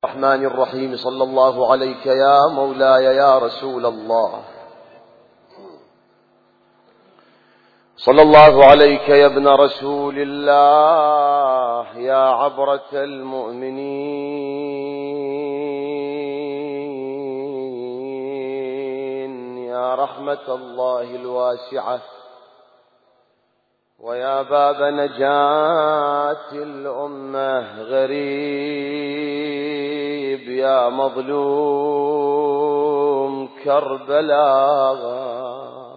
الرحمن الرحيم. صلى الله عليك يا مولاي يا رسول الله، صلى الله عليك يا ابن رسول الله، يا عبرة المؤمنين، يا رحمة الله الواسعة، ويا باب نجاة الأمة. غريب يا مظلوم كربلاء،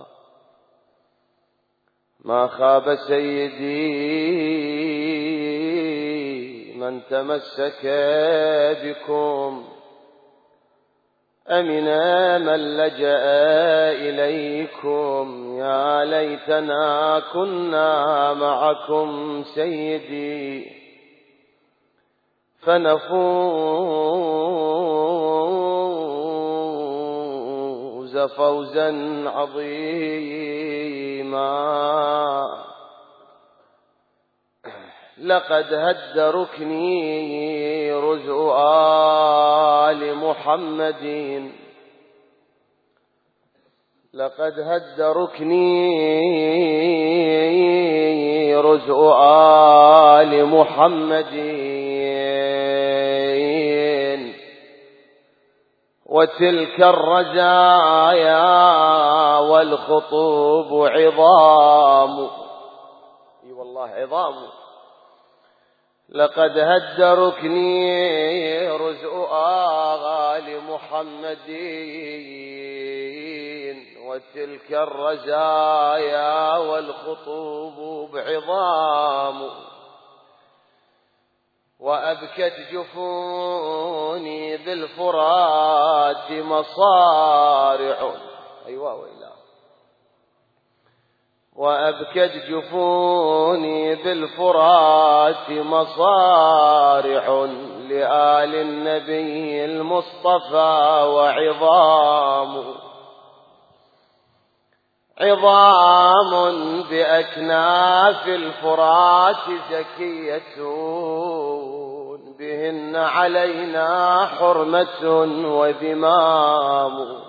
ما خاب سيدي من تمسك بكم، أمن من لجأ إليكم. يا ليتنا كنا معكم سيدي فنفوز فوزا عظيما. لقد هد ركني رزء آل محمد، لقد هد ركني رزء آل محمد، وتلك الرزايا والخطوب عظام، اي والله عظام. لقد هد ركني رزء آل محمد، وتلك الرزايا والخطوب عظام. وأبكت جفوني بالفرات مصارع، أيوة وإله. وأبكت جفوني بالفرات مصارع لآل النبي المصطفى، وعظام عظام بأكناف الفرات زكية، بهن علينا حرمة وذمام.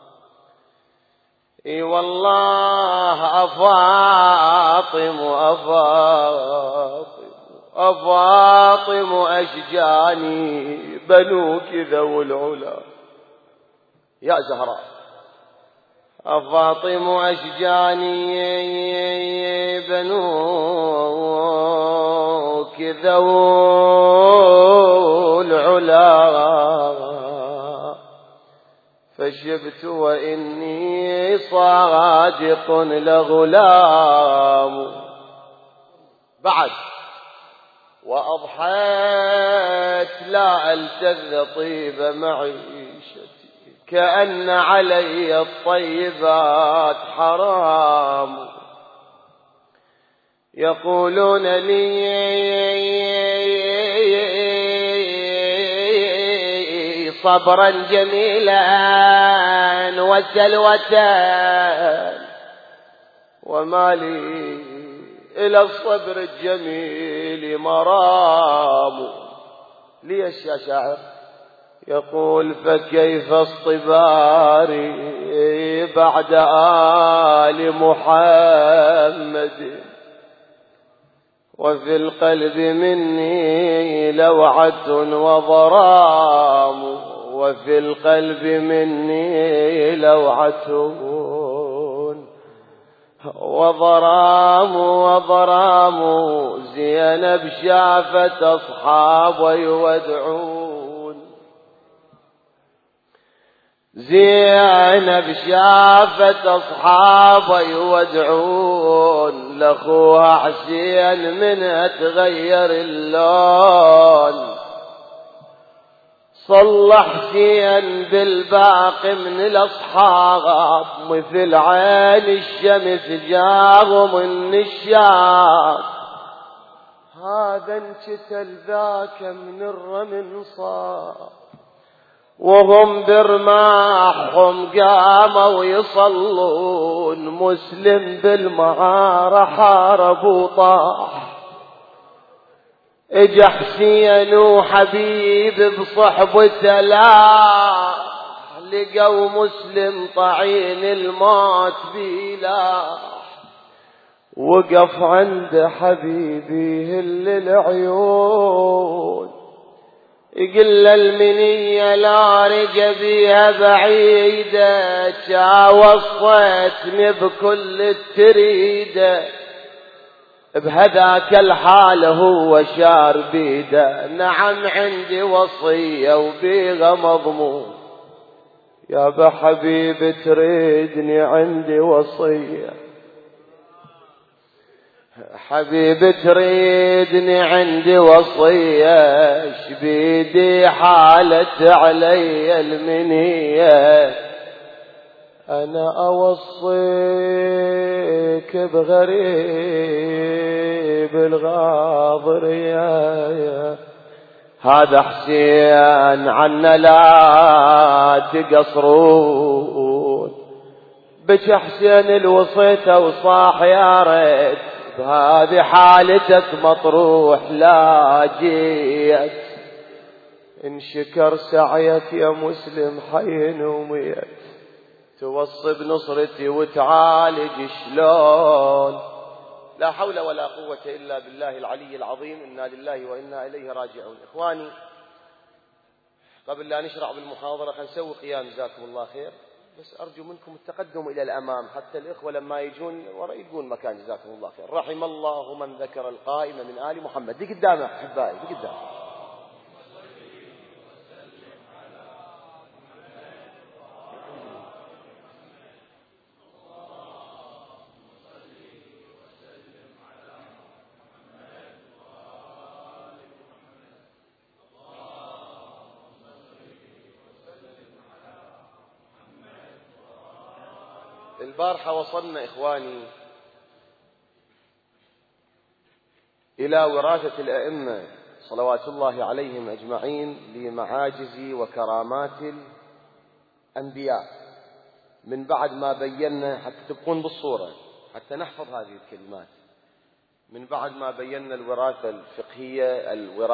اي والله أفاطم أفاطم أفاطم أشجاني بنوك ذو العلا، يا زهراء أفاطم أشجاني بنوك ذو العلا، فشبت وإني صادق لغلام. بعد وأضحيت لا ألتذ طيب معيشتي، كأن علي الطيبات حرام. يقولون لي صبرا جميلا وسلوة، وما لي إلى الصبر الجميل مرام. ليش يا شاعر؟ يقول فكيف اصطباري بعد آل محمد، وفي القلب مني لوعة وضرام، وفي القلب مني لوعة وضرام وضرام. زينب شافت أصحابه يودعون، زينب شافت أصحابه يودعون لأخوها حسين منها تغير اللون. صلى حسين بالباقي من الأصحاب، مثل عين الشمس جاهم النشاط. هذا انشتل ذاك من الرمل صار، وهم برماحهم قاموا يصلون. مسلم بالمعارة حارب وطاح، اجا حسين وحبيب بصحبته لا لقوا مسلم طعين الموت بلا، وقف عند حبيبي هل العيون يقل المنية لا رجى بيها بعيدة، وصيتني بكل التريدة بهذاك الحال هو شار بيده، نعم عندي وصية وبيها مضمون، يا بحبيب تريدني عندي وصية، حبيب تريدني عندي وصية، شبيدي حالت علي المنية، أنا أوصيك بغريب الغاضر يا هذا حسين عنا لا تقصرون، بك حسين الوصيته وصاح يا ريت بهذه حالتك مطروح لا جيت، إن شكر سعيك يا مسلم حين وميت، توصي بنصرتي وتعالج شلون، لا حول ولا قوة إلا بالله العلي العظيم، إنا لله وإنا إليه راجعون. إخواني قبل لا نشرع بالمحاضرة خلينا نسوي قيام جزاكم الله خير، بس أرجو منكم التقدم إلى الأمام حتى الإخوة لما يجون وراء يلقون مكان جزاكم الله خير. رحم الله من ذكر القائم من آل محمد. دي قدامه أحبائي، دي قدامه. البارحة وصلنا إخواني إلى وراثة الأئمة صلوات الله عليهم أجمعين لمعاجز وكرامات الأنبياء، من بعد ما بينا حتى تبقون بالصورة حتى نحفظ هذه الكلمات، من بعد ما بينا الوراثة الفقهية،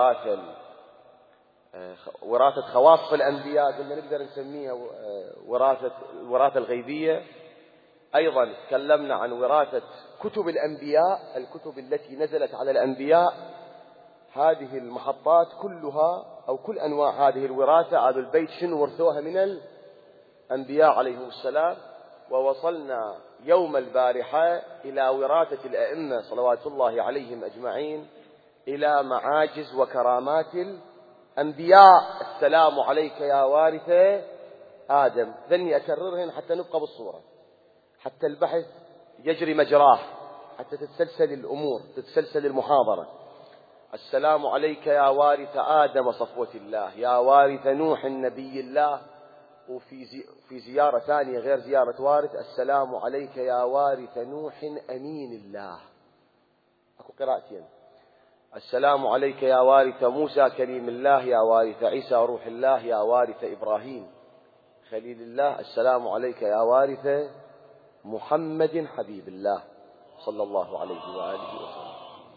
وراثة خواص الأنبياء، قلنا نقدر نسميها وراثة الغيبية. أيضا تكلمنا عن وراثة كتب الأنبياء، الكتب التي نزلت على الأنبياء، هذه المحطات كلها أو كل أنواع هذه الوراثة آل البيت شنو ورثوها من الأنبياء عليهم السلام. ووصلنا يوم البارحة إلى وراثة الأئمة صلوات الله عليهم أجمعين، إلى معاجز وكرامات الأنبياء. السلام عليك يا وارث آدم. ذني أكررهن حتى نبقى بالصورة، حتى البحث يجري مجراه، حتى تتسلسل الأمور، تتسلسل المحاضرة. السلام عليك يا وارث آدم صفوة الله، يا وارث نوح نبي الله. وفي زيارة ثانية غير زيارة وارث، السلام عليك يا وارث نوح أمين الله. أكو قراءتين، السلام عليك يا وارث موسى كليم الله، يا وارث عيسى روح الله، يا وارث إبراهيم خليل الله. السلام عليك يا وارث محمد حبيب الله صلى الله عليه وآله وسلم.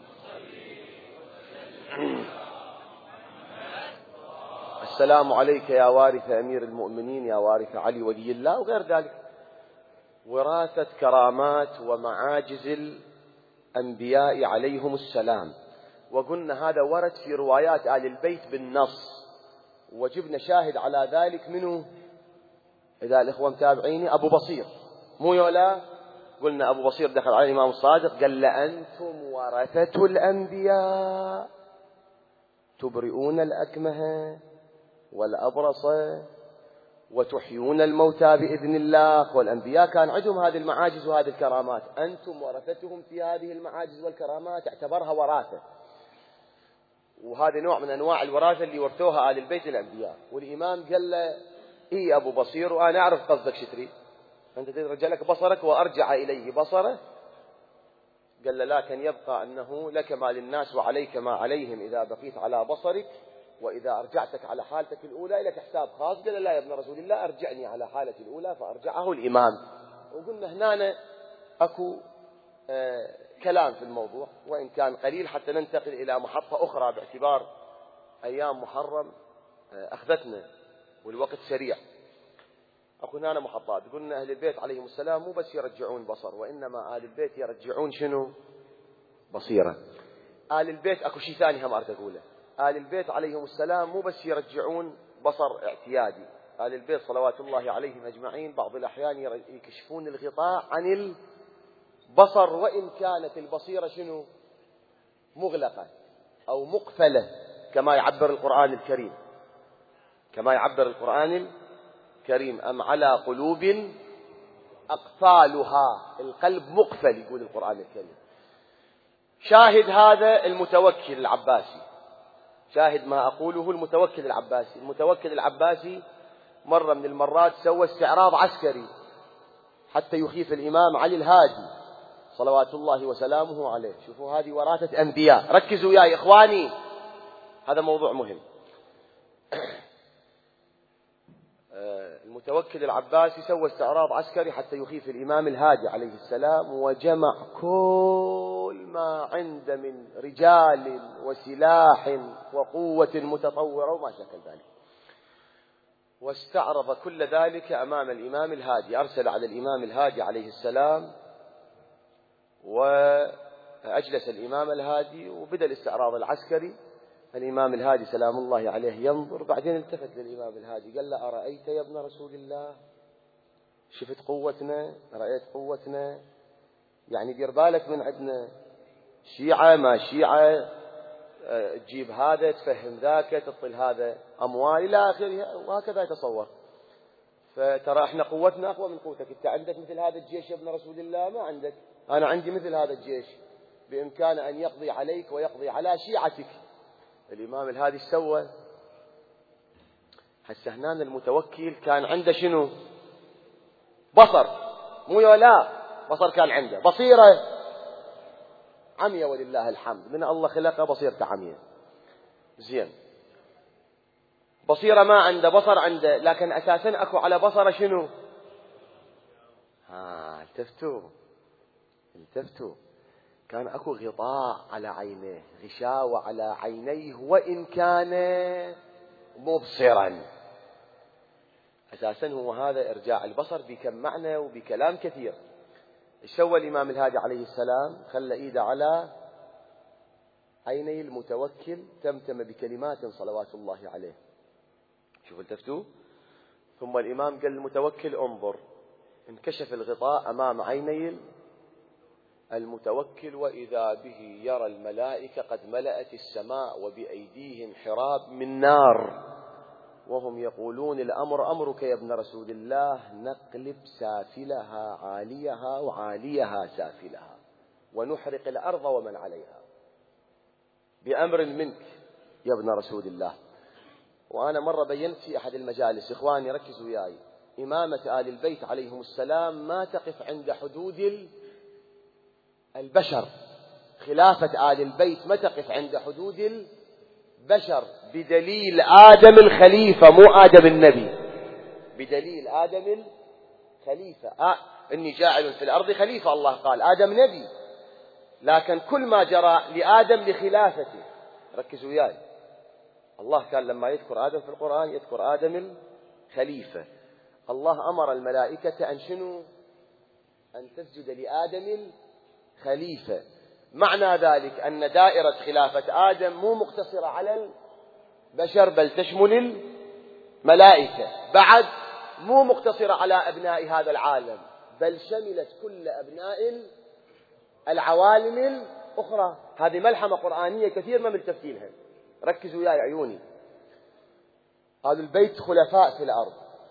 السلام عليك يا وارث أمير المؤمنين، يا وارث علي ولي الله، وغير ذلك. وراثة كرامات ومعاجز الأنبياء عليهم السلام. وقلنا هذا ورد في روايات آل البيت بالنص، وجبنا شاهد على ذلك منه، إذا الإخوة متابعيني، أبو بصير مو يولا. قلنا أبو بصير دخل على الإمام الصادق قال لأنتم ورثة الأنبياء تبرئون الأكمه والأبرص وتحيون الموتى بإذن الله. والأنبياء كان عندهم هذه المعاجز وهذه الكرامات، أنتم ورثتهم في هذه المعاجز والكرامات، اعتبرها وراثة. وهذا نوع من أنواع الوراثة اللي ورثوها آل البيت الأنبياء. والإمام قال له إيه أبو بصير، وأنا أعرف قصدك شتري، أنت ترجع لك بصرك وأرجع إليه بصره. قال له لكن يبقى أنه لك ما للناس وعليك ما عليهم إذا بقيت على بصرك، وإذا أرجعتك على حالتك الأولى لك حساب خاص. قال لا يا ابن رسول الله، أرجعني على حالتي الأولى، فأرجعه الإمام. وقلنا هنا أكو كلام في الموضوع وإن كان قليل، حتى ننتقل إلى محطة أخرى باعتبار أيام محرم أخذتنا والوقت سريع. أكو هنا محطات. قلنا أهل البيت عليهم السلام مو بس يرجعون بصر، وإنما آل البيت يرجعون شنو؟ بصيرة. آل البيت أكو شيء ثاني هم أريد أقوله. آل البيت عليهم السلام مو بس يرجعون بصر اعتيادي، آل البيت صلوات الله عليهم أجمعين بعض الأحيان يكشفون الغطاء عن البصر، وإن كانت البصيرة شنو؟ مغلقة أو مقفلة، كما يعبر القرآن الكريم، كما يعبر القرآن الكريم: أم على قلوب أقفالها، القلب مقفل يقول القرآن الكريم. شاهد هذا المتوكل العباسي، شاهد ما أقوله المتوكل العباسي. المتوكل العباسي مرة من المرات سوى استعراض عسكري حتى يخيف الإمام علي الهادي صلوات الله وسلامه عليه. شوفوا هذه وراثة أنبياء، ركزوا يا إخواني، هذا موضوع مهم. المتوكل العباسي سوى استعراض عسكري حتى يخيف الإمام الهادي عليه السلام، وجمع كل ما عنده من رجال وسلاح وقوة متطورة وما شكل ذلك، واستعرض كل ذلك أمام الإمام الهادي. أرسل على الإمام الهادي عليه السلام وأجلس الإمام الهادي وبدأ الاستعراض العسكري. الإمام الهادي سلام الله عليه ينظر، بعدين التفت للإمام الهادي قال له: أرأيت يا ابن رسول الله؟ شفت قوتنا؟ رأيت قوتنا؟ يعني دير بالك من عندنا شيعة ما شيعة، تجيب هذا تفهم ذاك، تطل هذا أموال إلى آخره، وهكذا يتصور. فترى احنا قوتنا أقوى من قوتك. انت عندك مثل هذا الجيش يا ابن رسول الله؟ ما عندك. أنا عندي مثل هذا الجيش، بإمكانه أن يقضي عليك ويقضي على شيعتك. الإمام الهادي سوى هسه هنا المتوكل كان عنده شنو؟ بصر، مو لا بصر، كان عنده بصيرة عمية ولله الحمد، من الله خلقه بصيرته عمية زين. بصيرة ما عنده، بصر عنده، لكن أساسا أكو على بصره شنو؟ التفتوا كان أكو غطاء على عينيه، غشاوة على عينيه، وإن كان مبصرا. أساسا هو هذا إرجاع البصر بكم معنى وبكلام كثير. سوى الإمام الهادي عليه السلام؟ خلى إيده على عيني المتوكل، تمتم بكلمات صلوات الله عليه. شوفوا التفتوا. ثم الإمام قال المتوكل: انظر. انكشف الغطاء أمام عيني المتوكل، وإذا به يرى الملائكة قد ملأت السماء وبأيديهم حراب من نار، وهم يقولون: الأمر أمرك يا ابن رسول الله، نقلب سافلها عاليها وعاليها سافلها، ونحرق الأرض ومن عليها بأمر منك يا ابن رسول الله. وأنا مرة بينت في أحد المجالس، إخواني ركزوا وياي، إمامة آل البيت عليهم السلام ما تقف عند حدود البشر. خلافة آل البيت ما تقف عند حدود البشر، بدليل آدم الخليفة، مو آدم النبي، بدليل آدم الخليفة. إني جاعل في الأرض خليفة، الله قال، آدم نبي، لكن كل ما جرى لآدم لخلافته. ركزوا وياي، الله كان لما يذكر آدم في القرآن يذكر آدم الخليفة. الله أمر الملائكة أن شنو؟ أن تسجد لآدم الخليفة. معنى ذلك أن دائرة خلافة آدم مو مقتصرة على البشر، بل تشمل الملائكة. بعد مو مقتصرة على أبناء هذا العالم، بل شملت كل أبناء العوالم الأخرى. هذه ملحمة قرآنية كثير ما ملتفتينها. ركزوا يا عيوني، آل البيت خلفاء في الأرض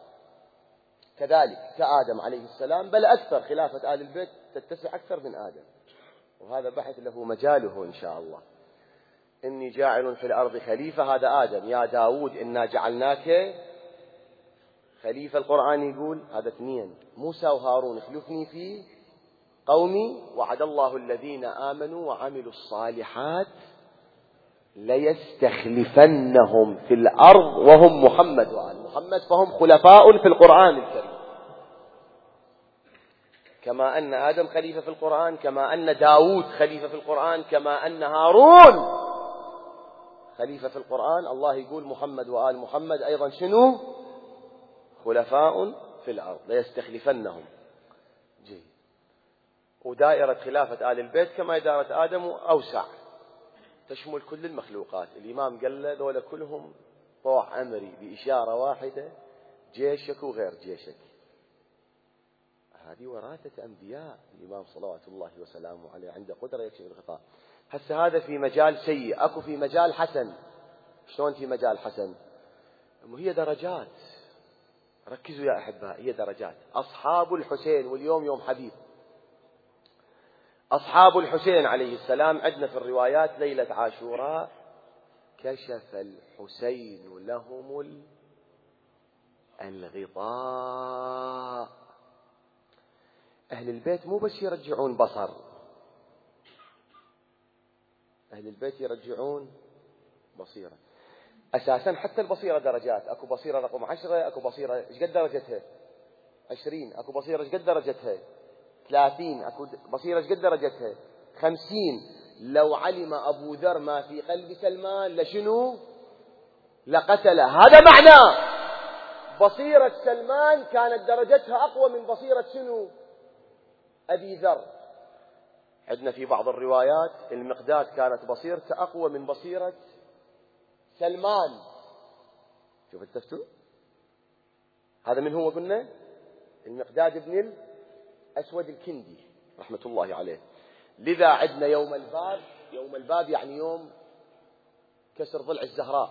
كذلك كآدم عليه السلام، بل أكثر. خلافة آل البيت تتسع أكثر من آدم، وهذا بحث له مجاله إن شاء الله. إني جاعل في الأرض خليفة، هذا آدم. يا داود إنا جعلناك خليفة. القرآن يقول هذا اثنين، موسى وهارون: اخلفني في قومي. وعد الله الذين آمنوا وعملوا الصالحات ليستخلفنهم في الأرض، وهم محمد وآل محمد، فهم خلفاء في القرآن الكريم. كما أن آدم خليفة في القرآن، كما أن داود خليفة في القرآن، كما أن هارون خليفة في القرآن، الله يقول محمد وآل محمد أيضا شنو؟ خلفاء في الأرض ليستخلفنهم. جيد. ودائرة خلافة آل البيت كما إدارة آدم أوسع، تشمل كل المخلوقات. الإمام قال له ذولا كلهم طوع أمري بإشارة واحدة، جيشك وغير جيشك. هذه وراثة أنبياء. الإمام صلوات الله وسلامه عليه عنده قدرة يكشف الغطاء. هسه هذا في مجال سيء، أكو في مجال حسن. شلون في مجال حسن؟ هي درجات، ركزوا يا أحباء، هي درجات. أصحاب الحسين، واليوم يوم حبيب، أصحاب الحسين عليه السلام عندنا في الروايات ليلة عاشوراء كشف الحسين لهم الغطاء. أهل البيت مو بس يرجعون بصر، أهل البيت يرجعون بصيرة. أساسا حتى البصيرة درجات، أكو بصيرة رقم 10، أكو بصيرة إيش قد درجتها 20، أكو بصيرة إيش قد درجتها 30، أكو بصيرة إيش قد درجتها 50. لو علم أبو ذر ما في قلب سلمان لشنو؟ لقتله. هذا معناه بصيرة سلمان كانت درجتها أقوى من بصيرة شنو؟ أبي ذر. عندنا في بعض الروايات المقداد كانت بصيرته أقوى من بصيرة سلمان. شوف التفتو، هذا من هو قلنا؟ المقداد بن الأسود الكندي رحمة الله عليه. لذا عندنا يوم الباب، يوم الباب يعني يوم كسر ضلع الزهراء.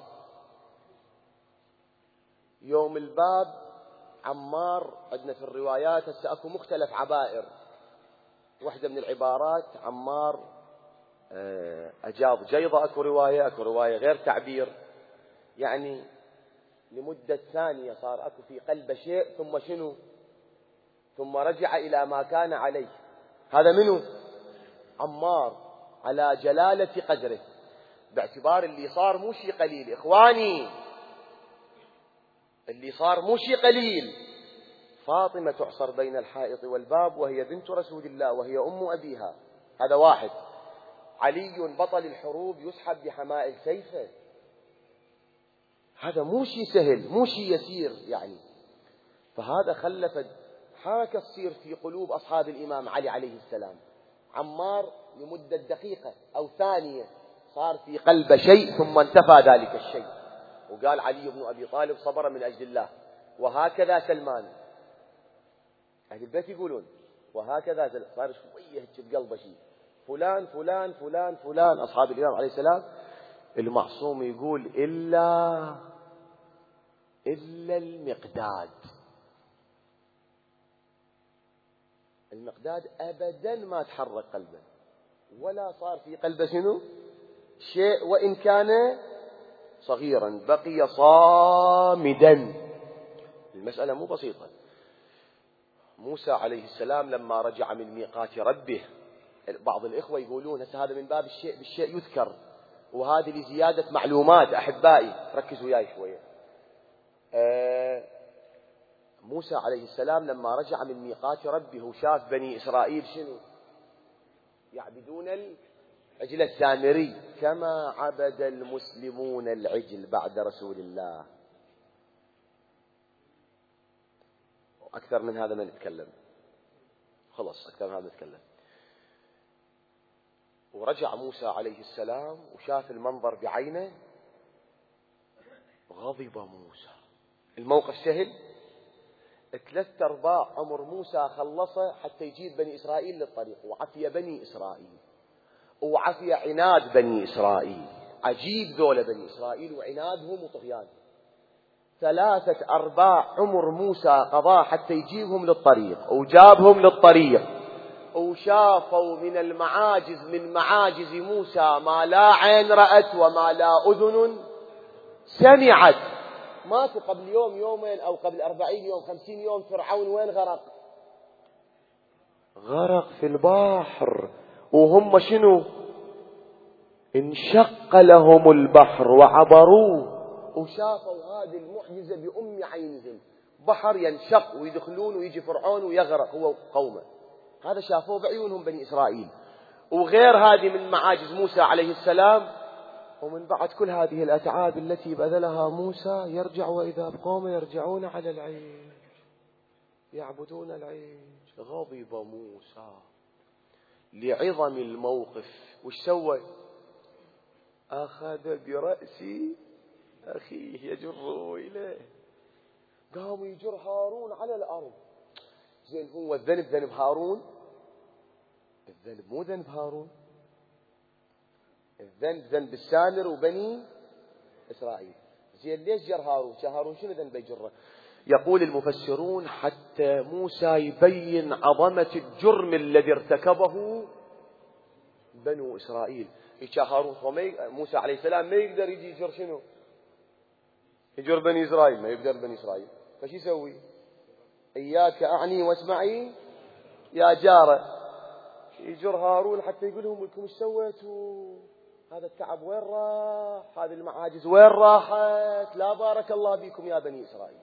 يوم الباب عمار عندنا في الروايات هسه اكو مختلف عبائر. واحدة من العبارات عمار أجاض جيضة، أكو رواية غير تعبير، يعني لمدة ثانية صار أكو في قلب شيء ثم شنو؟ ثم رجع إلى ما كان عليه. هذا منه عمار على جلالة قدره، باعتبار اللي صار مو شيء قليل. إخواني، اللي صار مو شيء قليل. فاطمة تعصر بين الحائط والباب وهي بنت رسول الله وهي أم أبيها، هذا واحد. علي بطل الحروب يسحب بحمائل سيفه، هذا مو شيء سهل، مو شيء يسير يعني. فهذا خلف حركة تصير في قلوب أصحاب الإمام علي عليه السلام. عمار لمدة دقيقة أو ثانية صار في قلب شيء ثم انتفى ذلك الشيء، وقال علي بن أبي طالب صبر من أجل الله. وهكذا سلمان. أهل البيت يقولون وهكذا صار شوية بقلبه شيء، فلان فلان فلان فلان أصحاب الإمام عليه السلام. المعصوم يقول إلا المقداد. المقداد أبدا ما تحرك قلبه ولا صار في قلبه شنو شيء، وإن كان صغيرا بقي صامدا. المسألة مو بسيطة. موسى عليه السلام لما رجع من ميقات ربه، بعض الإخوة يقولون هذا من باب الشيء بالشيء يذكر، وهذه لزيادة معلومات. أحبائي ركزوا وياي شوية. موسى عليه السلام لما رجع من ميقات ربه وشاف بني إسرائيل شنو يعبدون العجل السامري كما عبد المسلمون العجل بعد رسول الله. أكثر من هذا ما نتكلم، خلص أكثر من هذا نتكلم. ورجع موسى عليه السلام وشاف المنظر بعينه، غضب موسى. الموقف سهل، 3/4 عمر موسى خلصه حتى يجيب بني إسرائيل للطريق، وعفي بني إسرائيل وعفي عناد بني إسرائيل. عجيب ذولا بني إسرائيل وعنادهم وطغيانهم. 3/4 عمر موسى قضاه حتى يجيبهم للطريق، وجابهم للطريق وشافوا من المعاجز، من معاجز موسى ما لا عين رأت وما لا أذن سمعت. ماتوا قبل يوم يومين أو قبل 40 يوم 50 يوم. فرعون وين غرق؟ غرق في البحر. وهم شنو؟ انشق لهم البحر وعبروه، وشافوا هذه المعجزة بأم عينهم. بحر ينشق ويدخلون ويجي فرعون ويغرق هو وقومه. هذا شافوه بعيونهم بني إسرائيل. وغير هذه من معاجز موسى عليه السلام. ومن بعد كل هذه الأتعاب التي بذلها موسى يرجع وإذا بقوم يرجعون على العيش يعبدون العيش. غضب موسى لعظم الموقف. وش سوى؟ أخذ برأسي أخيه يجره إليه. قام يجر هارون على الأرض. زين هو الذنب ذنب هارون؟ الذنب مو ذنب هارون، الذنب ذنب السامر وبني إسرائيل. زين ليش جر هارون؟ هارون شنو ذنب يجره؟ يقول المفسرون حتى موسى يبين عظمة الجرم الذي ارتكبه بنو إسرائيل. هارون موسى عليه السلام ما يقدر يجي يجر شنو؟ يجر بني إسرائيل، ما يقدر بني إسرائيل. فش يسوي؟ إياك أعني واسمعي يا جارة. يجر هارون حتى يقول لهم لكم ايش سويتوا؟ هذا التعب وين راح؟ هذه المعاجز وين راحت؟ لا بارك الله بكم يا بني إسرائيل.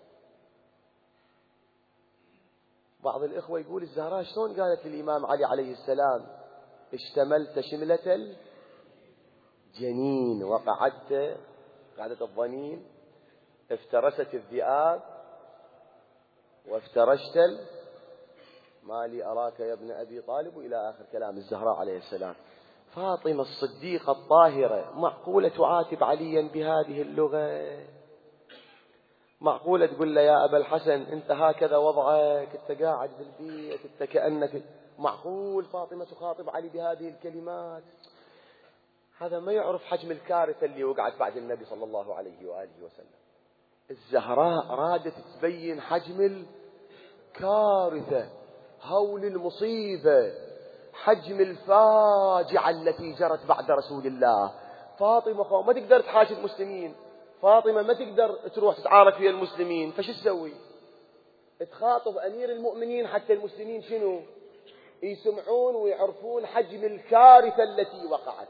بعض الإخوة يقول الزهراء شلون قالت للإمام علي عليه السلام اشتملت شملة الجنين وقعدت قعدة الظنين، افترست الذئاب وافترشت ما لي أراك يا ابن أبي طالب، إلى آخر كلام الزهراء عليه السلام. فاطمة الصديقة الطاهرة معقولة تعاتب عليا بهذه اللغة؟ معقولة تقول له يا أبا الحسن أنت هكذا وضعك، أنت قاعد في البيت أنت كأنك، معقول فاطمة تخاطب علي بهذه الكلمات؟ هذا ما يعرف حجم الكارثة اللي وقعت بعد النبي صلى الله عليه وآله وسلم. الزهراء أرادت تبين حجم الكارثة، هول المصيبة، حجم الفاجعة التي جرت بعد رسول الله. فاطمة ما تقدر تحاشي المسلمين، فاطمة ما تقدر تروح تتعارك ويا المسلمين، فش تسوي؟ تخاطب أمير المؤمنين حتى المسلمين شنو؟ يسمعون ويعرفون حجم الكارثة التي وقعت.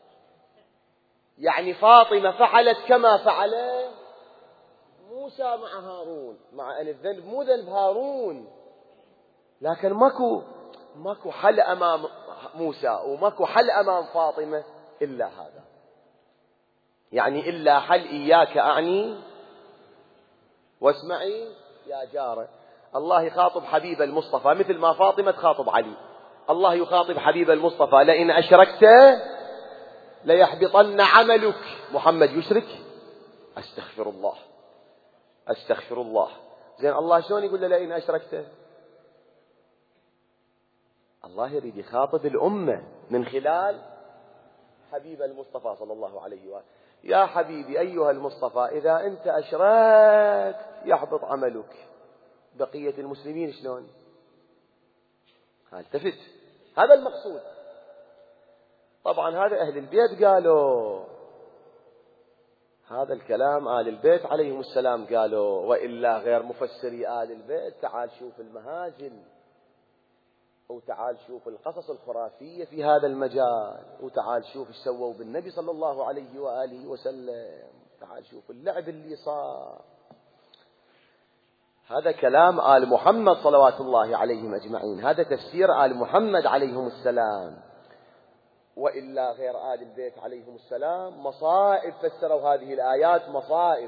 يعني فاطمة فعلت كما فعل موسى مع هارون، مع أن الذنب مو ذنب هارون، لكن ماكو حل أمام موسى وماكو حل أمام فاطمة إلا هذا. يعني إلا حل إياك أعني واسمعي يا جارة. الله يخاطب حبيب المصطفى مثل ما فاطمة تخاطب علي. الله يخاطب حبيب المصطفى لئن أشركت ليحبطن عملك. محمد يشرك؟ أستغفر الله أستغفر الله. زين الله شلون يقول له لئن أشركت؟ الله يريد يخاطب الأمة من خلال حبيب المصطفى صلى الله عليه وآله. يا حبيبي أيها المصطفى إذا أنت أشركت يحبط عملك، بقية المسلمين شلون؟ التفت، هذا المقصود. طبعا هذا أهل البيت قالوا هذا الكلام، آل البيت عليهم السلام قالوا، وإلا غير مفسري آل البيت تعال شوف المهازل وتعال شوف القصص الخرافية في هذا المجال، وتعال شوف ايش سووا بالنبي صلى الله عليه وآله وسلم، تعال شوف اللعب اللي صار. هذا كلام آل محمد صلوات الله عليهم أجمعين، هذا تفسير آل محمد عليهم السلام. وإلا غير آل البيت عليهم السلام مصائب فسروا هذه الآيات، مصائب.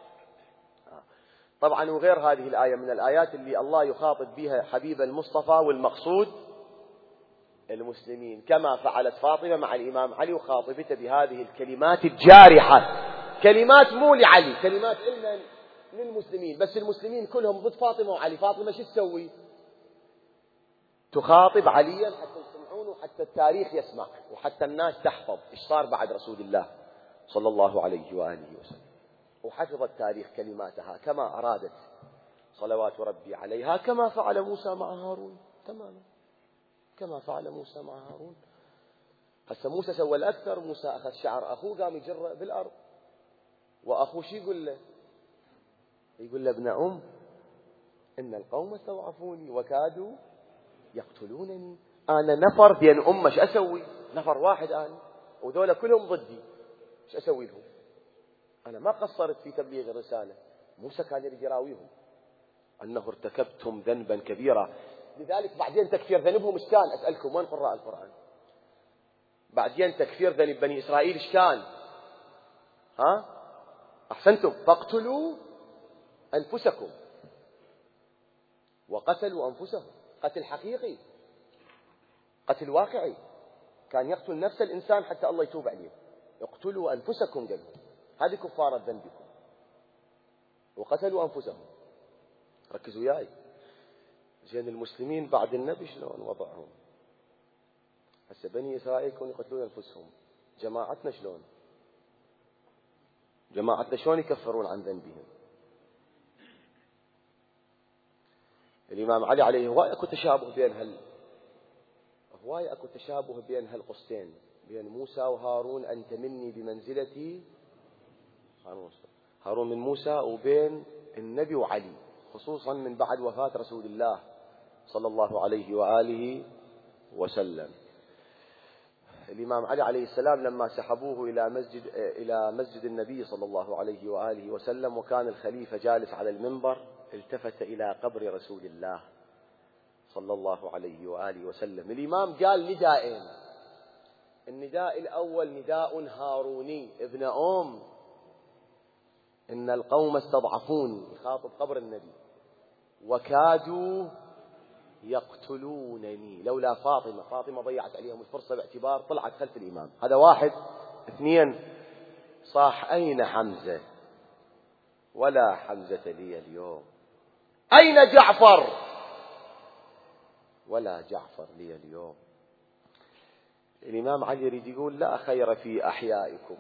طبعا وغير هذه الآية من الآيات اللي الله يخاطب بها حبيب المصطفى، والمقصود المسلمين، كما فعلت فاطمة مع الإمام علي وخاطبته بهذه الكلمات الجارحة. كلمات مو لعلي، كلمات إلنا للمسلمين، بس المسلمين كلهم ضد فاطمة وعلي. فاطمة شو تسوي؟ تخاطب عليا حتى يسمعون وحتى التاريخ يسمع وحتى الناس تحفظ إيش صار بعد رسول الله صلى الله عليه وآله وسلم. وحفظ التاريخ كلماتها كما أرادت صلوات ربي عليها، كما فعل موسى مع هارون تماما، كما فعل موسى مع هارون. هسه موسى سوى الأكثر. موسى أخذ شعر أخوه قام يجره بالأرض، وأخوه شي يقول له؟ يقول له ابن إن القوم استضعفوني وكادوا يقتلونني. أنا نفر بين أمة شو أسوي؟ نفر واحد أنا وذولا كلهم ضدي، شو أسوي لهم؟ أنا ما قصرت في تبليغ الرسالة. موسى كان يريد يراويهم أنه ارتكبتم ذنبا كبيرا. لذلك بعدين تكفير ذنبهم إيش كان؟ أسألكم وين قراء القرآن؟ بعدين تكفير ذنب بني إسرائيل إيش كان؟ ها؟ أحسنتم، فاقتلوا أنفسكم، وقتلوا أنفسهم. قتل حقيقي، قتل واقعي، كان يقتل نفس الإنسان حتى الله يتوب عليه. اقتلوا أنفسكم قالوا، هذه كفارة ذنبكم، وقتلوا أنفسهم. ركزوا وياي. زين المسلمين بعد النبي شلون وضعهم؟ هسه بني إسرائيل كانوا يقتلون أنفسهم، جماعتنا شلون؟ جماعتنا شلون يكفرون عن ذنبهم؟ الإمام علي عليه هواية أكو تشابه بين هواية أكو تشابه بين هالقصتين، بين موسى وهارون، أنت مني بمنزلتي هارون من موسى، وبين النبي وعلي، خصوصا من بعد وفاة رسول الله صلى الله عليه وآله وسلم. الإمام علي عليه السلام لما سحبوه إلى مسجد النبي صلى الله عليه وآله وسلم، وكان الخليفة جالس على المنبر، التفت إلى قبر رسول الله صلى الله عليه وآله وسلم. الإمام قال نداءين. النداء الأول نداء هاروني، ابن إن القوم استضعفوني، يخاطب قبر النبي، وكادوا يقتلونني لولا فاطمة ضيعت عليهم الفرصة باعتبار طلعت خلف الإمام. هذا واحد. اثنين، صاح أين حمزة؟ ولا حمزة لي اليوم. أين جعفر؟ ولا جعفر لي اليوم. الإمام علي يريد يقول لا خير في أحيائكم،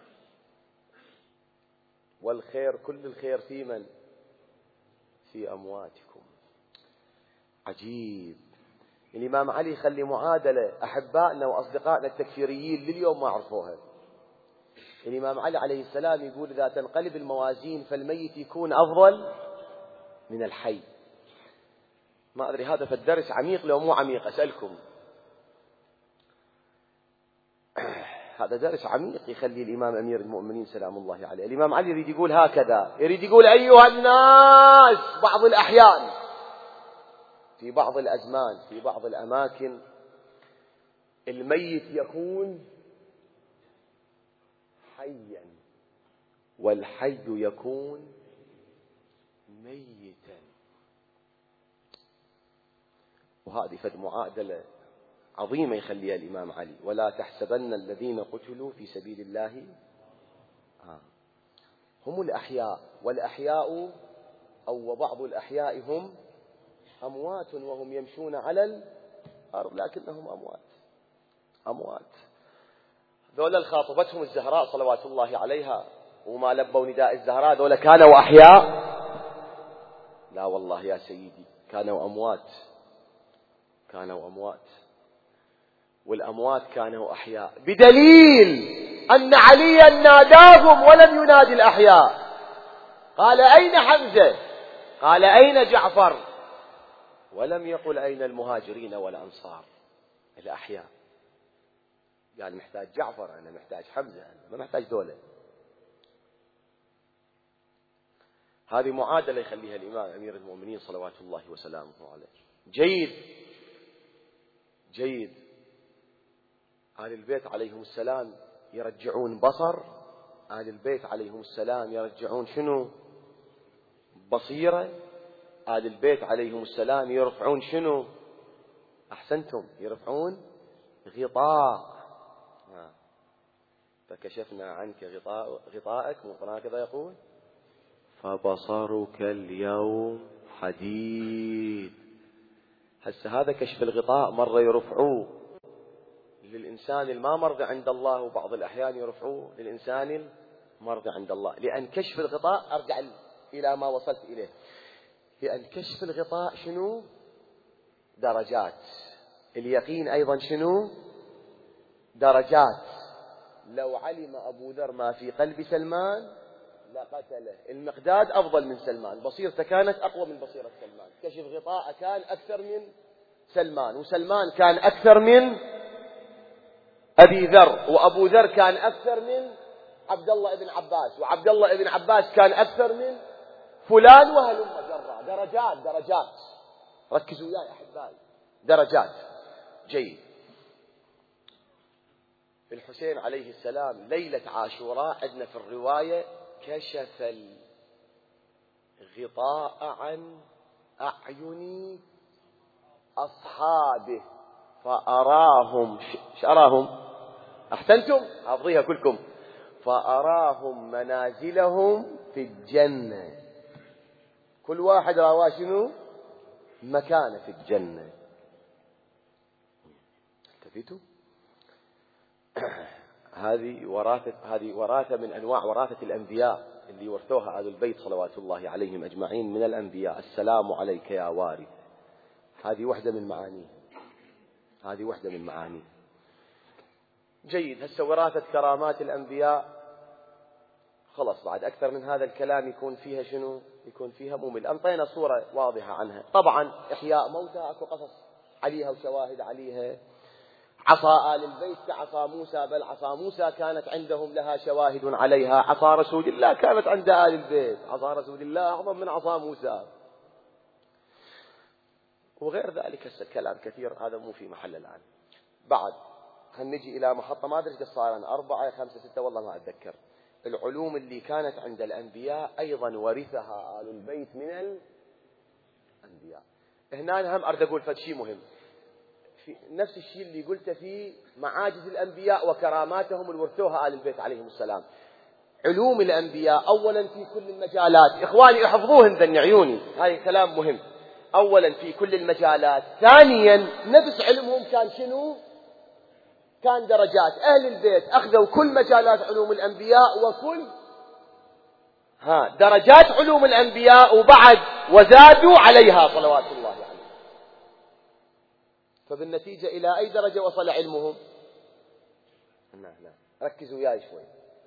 والخير كل الخير في من؟ في أمواتكم. عجيب. الإمام علي يخلي معادلة أحبائنا وأصدقائنا التكفيريين لليوم ما عرفوها. الإمام علي عليه السلام يقول إذا تنقلب الموازين فالميت يكون أفضل من الحي. ما أدري هذا في الدرس عميق لو مو عميق، أسألكم. هذا درس عميق يخلي الإمام أمير المؤمنين سلام الله عليه. الإمام علي يريد يقول هكذا، يريد يقول أيها الناس، بعض الأحيان في بعض الأزمان في بعض الأماكن الميت يكون حيا والحي يكون ميتا. وهذه فد معادلة عظيمة يخليها الإمام علي. ولا تحسبن الذين قتلوا في سبيل الله هم الأحياء، والأحياء أو بعض الأحياء هم أموات وهم يمشون على الأرض لكنهم أموات. ذولا خاطبتهم الزهراء صلوات الله عليها وما لبوا نداء الزهراء، ذولا كانوا أحياء؟ لا والله يا سيدي، كانوا أموات، والأموات كانوا أحياء، بدليل أن عليا ناداهم ولم ينادي الأحياء. قال أين حمزة؟ قال أين جعفر؟ ولم يقل أين المهاجرين والأنصار الأحياء. قال محتاج جعفر، أنا محتاج حمزة، أنا ما محتاج دولة. هذه معادلة يخليها الإمام أمير المؤمنين صلوات الله وسلامه عليه. جيد. آل البيت عليهم السلام يرجعون بصر، آل البيت عليهم السلام يرجعون شنو؟ بصيرة. آل البيت عليهم السلام يرفعون شنو؟ أحسنتم، يرفعون غطاء. فكشفنا عنك غطاءك، مو هكذا يقول؟ فبصرك اليوم حديد. هسه هذا كشف الغطاء مرة يرفعوه للإنسان الما مرضى عند الله، وبعض الأحيان يرفعوه للإنسان المرضى عند الله. لأن كشف الغطاء أرجع إلى ما وصلت إليه، لأن كشف الغطاء شنو؟ درجات. اليقين أيضا شنو؟ درجات. لو علم أبو ذر ما في قلب سلمان لقتله. المقداد أفضل من سلمان، بصيرته كانت أقوى من بصيرة سلمان. كشف غطاء كان أكثر من سلمان، وسلمان كان أكثر من أبي ذر، وأبو ذر كان أكثر من عبد الله ابن عباس، وعبد الله ابن عباس كان أكثر من فلان، وهلم جرا. درجات. ركزوا وياي أحبائي، درجات. جيد. الحسين عليه السلام ليلة عاشوراء عندنا في الرواية كشف الغطاء عن أعين أصحابه فأراهم أراهم؟ أحسنتم، حافظيها كلكم. فأراهم منازلهم في الجنة، كل واحد رواه شنو؟ مكانه في الجنة. التفتوا. هذه وراثة من أنواع وراثة الأنبياء اللي ورثوها آل البيت صلوات الله عليهم أجمعين من الأنبياء. السلام عليك يا وارث. هذه واحدة من معانيه. جيد. هسه وراثة كرامات الأنبياء خلص، بعد أكثر من هذا الكلام يكون فيها شنو؟ يكون فيها ممل. أنطينا صورة واضحة عنها. طبعا إحياء موتى أكو قصص عليها وشواهد عليها. عصا آل البيت كعصا موسى، بل عصا موسى كانت عندهم لها شواهد عليها. عصا رسول الله كانت عند آل البيت، عصا رسول الله أعظم من عصا موسى، وغير ذلك. هسه كلام كثير، هذا مو في محل الآن. بعد هنجي إلى محطة ما أدري صار 4 5 6 والله ما أتذكر. العلوم اللي كانت عند الأنبياء أيضا ورثها آل البيت من الأنبياء. هنا هم أريد أقول فشي مهم، في نفس الشيء اللي قلته في معاجز الأنبياء وكراماتهم اللي ورثوها آل البيت عليهم السلام. علوم الأنبياء أولا في كل المجالات، إخواني احفظوهن ذن عيوني، هاي كلام مهم. أولا في كل المجالات. ثانيا نفس علمهم كان شنو؟ كان درجات. أهل البيت أخذوا كل مجالات علوم الأنبياء وكل درجات علوم الأنبياء وبعد وزادوا عليها صلوات الله عليه. فبالنتيجة إلى أي درجة وصل علمهم؟ ركزوا وياي شوي.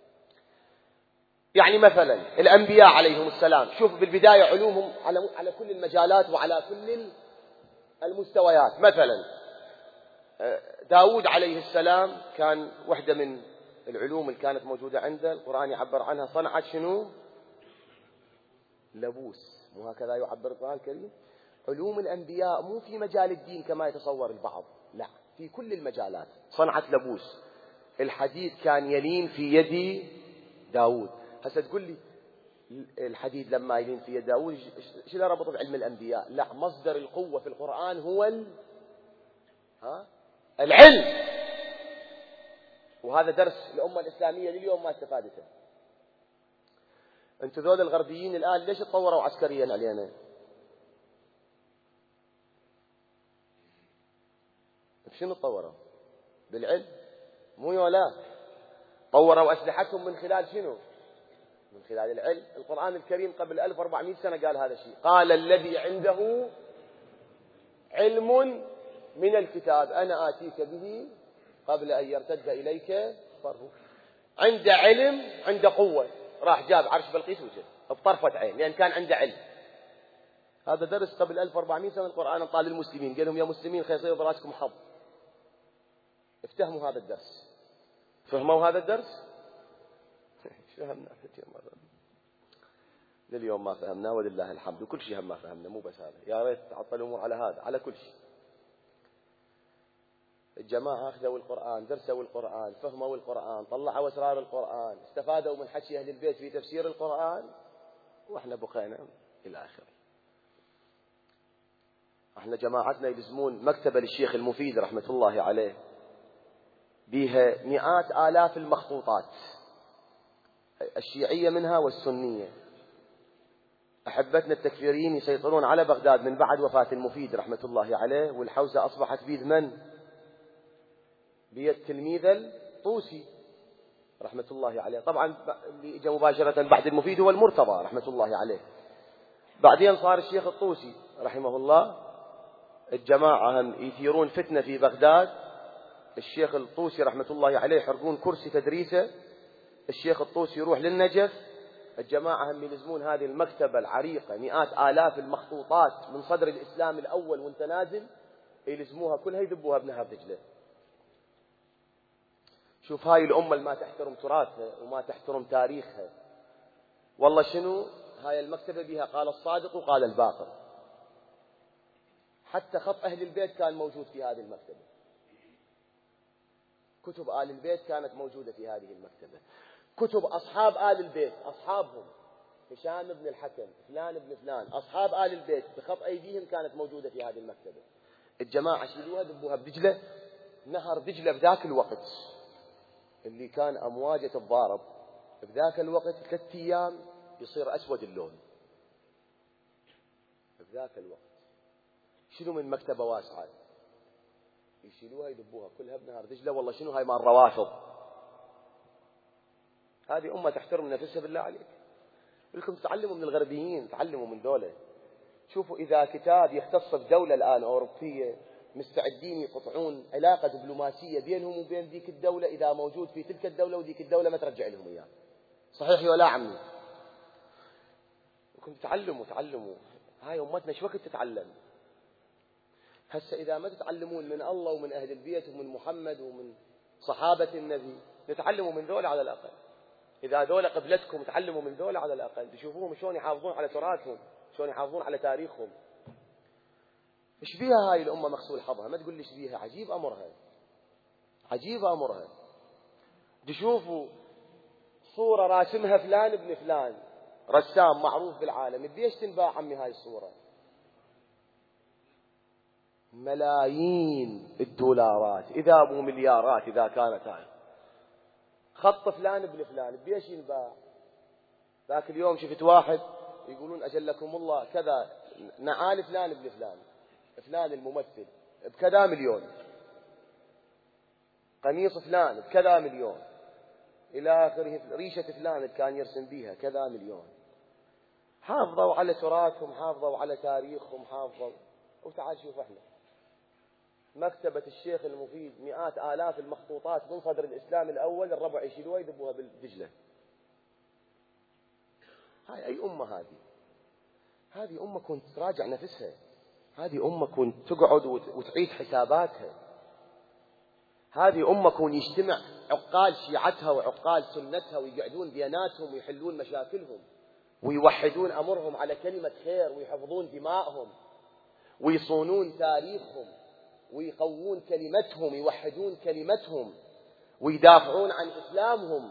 يعني مثلا الأنبياء عليهم السلام، شوف بالبداية علومهم على كل المجالات وعلى كل المستويات. مثلا داود عليه السلام كان واحدة من العلوم اللي كانت موجودة عنده القرآن يعبر عنها صنعة شنو؟ لبوس. مو هكذا يعبر القرآن الكريم؟ علوم الأنبياء مو في مجال الدين كما يتصور البعض، لا، في كل المجالات. صنعة لبوس. الحديد كان يلين في يد داود. هسه تقول لي الحديد لما يلين في يد داود شو له ربط بعلم الأنبياء؟ لا، مصدر القوة في القرآن هو العلم. وهذا درس الأمة الإسلامية لليوم ما استفادته. انتم ذول الغربيين الآن ليش تطوروا عسكريا علينا؟ شنو تطوروا؟ بالعلم؟ مو يولا. طوروا أسلحتهم من خلال شنو؟ من خلال العلم. القرآن الكريم قبل 1400 سنة قال هذا الشيء. قال الذي عنده علم من الكتاب أنا آتيك به قبل أن يرتد إليك طرفه. عنده علم، عنده قوة، راح جاب عرش بلقيس وجه بطرفة عين لأن كان عنده علم. هذا درس قبل 1400 سنة القرآن قال للمسلمين، قال لهم يا مسلمين خير يصير براسكم حظ. افتهموا هذا الدرس. فهموا هذا الدرس؟ فهمنا لليوم ما فهمنا ولله الحمد، وكل شيء هم ما فهمنا، مو بس هذا. يا ريت تعطل الأمور على هذا، على كل شيء. الجماعة أخذوا القرآن، درسوا القرآن، فهموا القرآن، طلعوا أسرار القرآن، استفادوا من حكي أهل البيت في تفسير القرآن، وإحنا بقينا إلى آخره. إحنا جماعتنا يلزمون مكتبة للشيخ المفيد رحمة الله عليه بها مئات آلاف المخطوطات الشيعية منها والسنية. أحبتنا التكفيريين يسيطرون على بغداد من بعد وفاة المفيد رحمة الله عليه، والحوزة أصبحت بيد من؟ بيد تلميذ الطوسي رحمة الله عليه. طبعا اللي اجى مباشرة بعد المفيد هو المرتضى رحمة الله عليه. بعدين صار الشيخ الطوسي رحمه الله. الجماعة هم يثيرون فتنة في بغداد. الشيخ الطوسي رحمة الله عليه يحرقون كرسي تدريسه. الشيخ الطوسي يروح للنجف. الجماعة هم يلزمون هذه المكتبة العريقة مئات آلاف المخطوطات من صدر الإسلام الأول وانت نازل، يلزموها كلها يذبوها بنهر دجلة. شوف هاي الأمة اللي ما تحترم تراثها وما تحترم تاريخها. والله شنو هاي المكتبة بها قال الصادق وقال الباقر. حتى خط أهل البيت كان موجود في هذه المكتبة، كتب آل البيت كانت موجودة في هذه المكتبة، كتب أصحاب آل البيت أصحابهم هشام بن الحكم فلان بن فلان أصحاب آل البيت بخط أيديهم كانت موجودة في هذه المكتبة. الجماعة شيلوها دبوها بدجلة. نهر دجلة بذاك الوقت اللي كان أمواجه تتضارب، بذاك الوقت 3 أيام يصير أسود اللون. بذاك الوقت شنو من مكتبة واسعة يشيلوها يدبوها كلها بنهر دجلة. والله شنو هاي مال روافض. هذه أمة تحترم نفسها بالله عليك. لكم تتعلموا من الغربيين، تعلموا من دولة. شوفوا إذا كتاب يختص بدولة الآن أوروبية مستعدين يقطعون علاقة دبلوماسية بينهم وبين ذيك الدولة إذا موجود في تلك الدولة وذيك الدولة ما ترجع لهم إياه. صحيح ولا عمي؟ لكم تعلموا. هاي أمتنا شو وقت تتعلم. هسه إذا ما تتعلمون من الله ومن أهل البيت ومن محمد ومن صحابة النبي نتعلموا من ذولا على الأقل. إذا ذولا قبلتكم تعلموا من ذولا على الأقل، تشوفوهم شلون يحافظون على تراثهم، شلون يحافظون على تاريخهم. إيش بيها هاي الأمة مغسول حظها؟ ما تقول لي إيش بيها. عجيب أمرها. تشوفوا صورة راسمها فلان ابن فلان رسام معروف بالعالم، ليش تنباع عمي هاي الصورة؟ ملايين الدولارات إذا مو مليارات إذا كانت هاي. خط فلان ابن فلان بيش ينباع. ذاك اليوم شفت واحد يقولون أجلكم الله كذا نعال فلان ابن فلان الممثل بكذا مليون، قميص فلان بكذا مليون، إلى آخره. ريشة فلان كان يرسم بيها كذا مليون. حافظوا على تراثهم، حافظوا على تاريخهم، حافظوا. وتعال شوف احنا مكتبة الشيخ المفيد 100,000 المخطوطات من صدر الإسلام الأول الربع يشيلوها يدبوها بالدجلة. هاي أي أمة هذه أمة كنت تراجع نفسها. هذه أمة كنت تقعد وتعيد حساباتها. هذه أمة كون يجتمع عقال شيعتها وعقال سنتها ويقعدون بيناتهم ويحلون مشاكلهم ويوحدون أمرهم على كلمة خير ويحفظون دماءهم ويصونون تاريخهم ويقوون كلمتهم ويوحدون كلمتهم ويدافعون عن إسلامهم.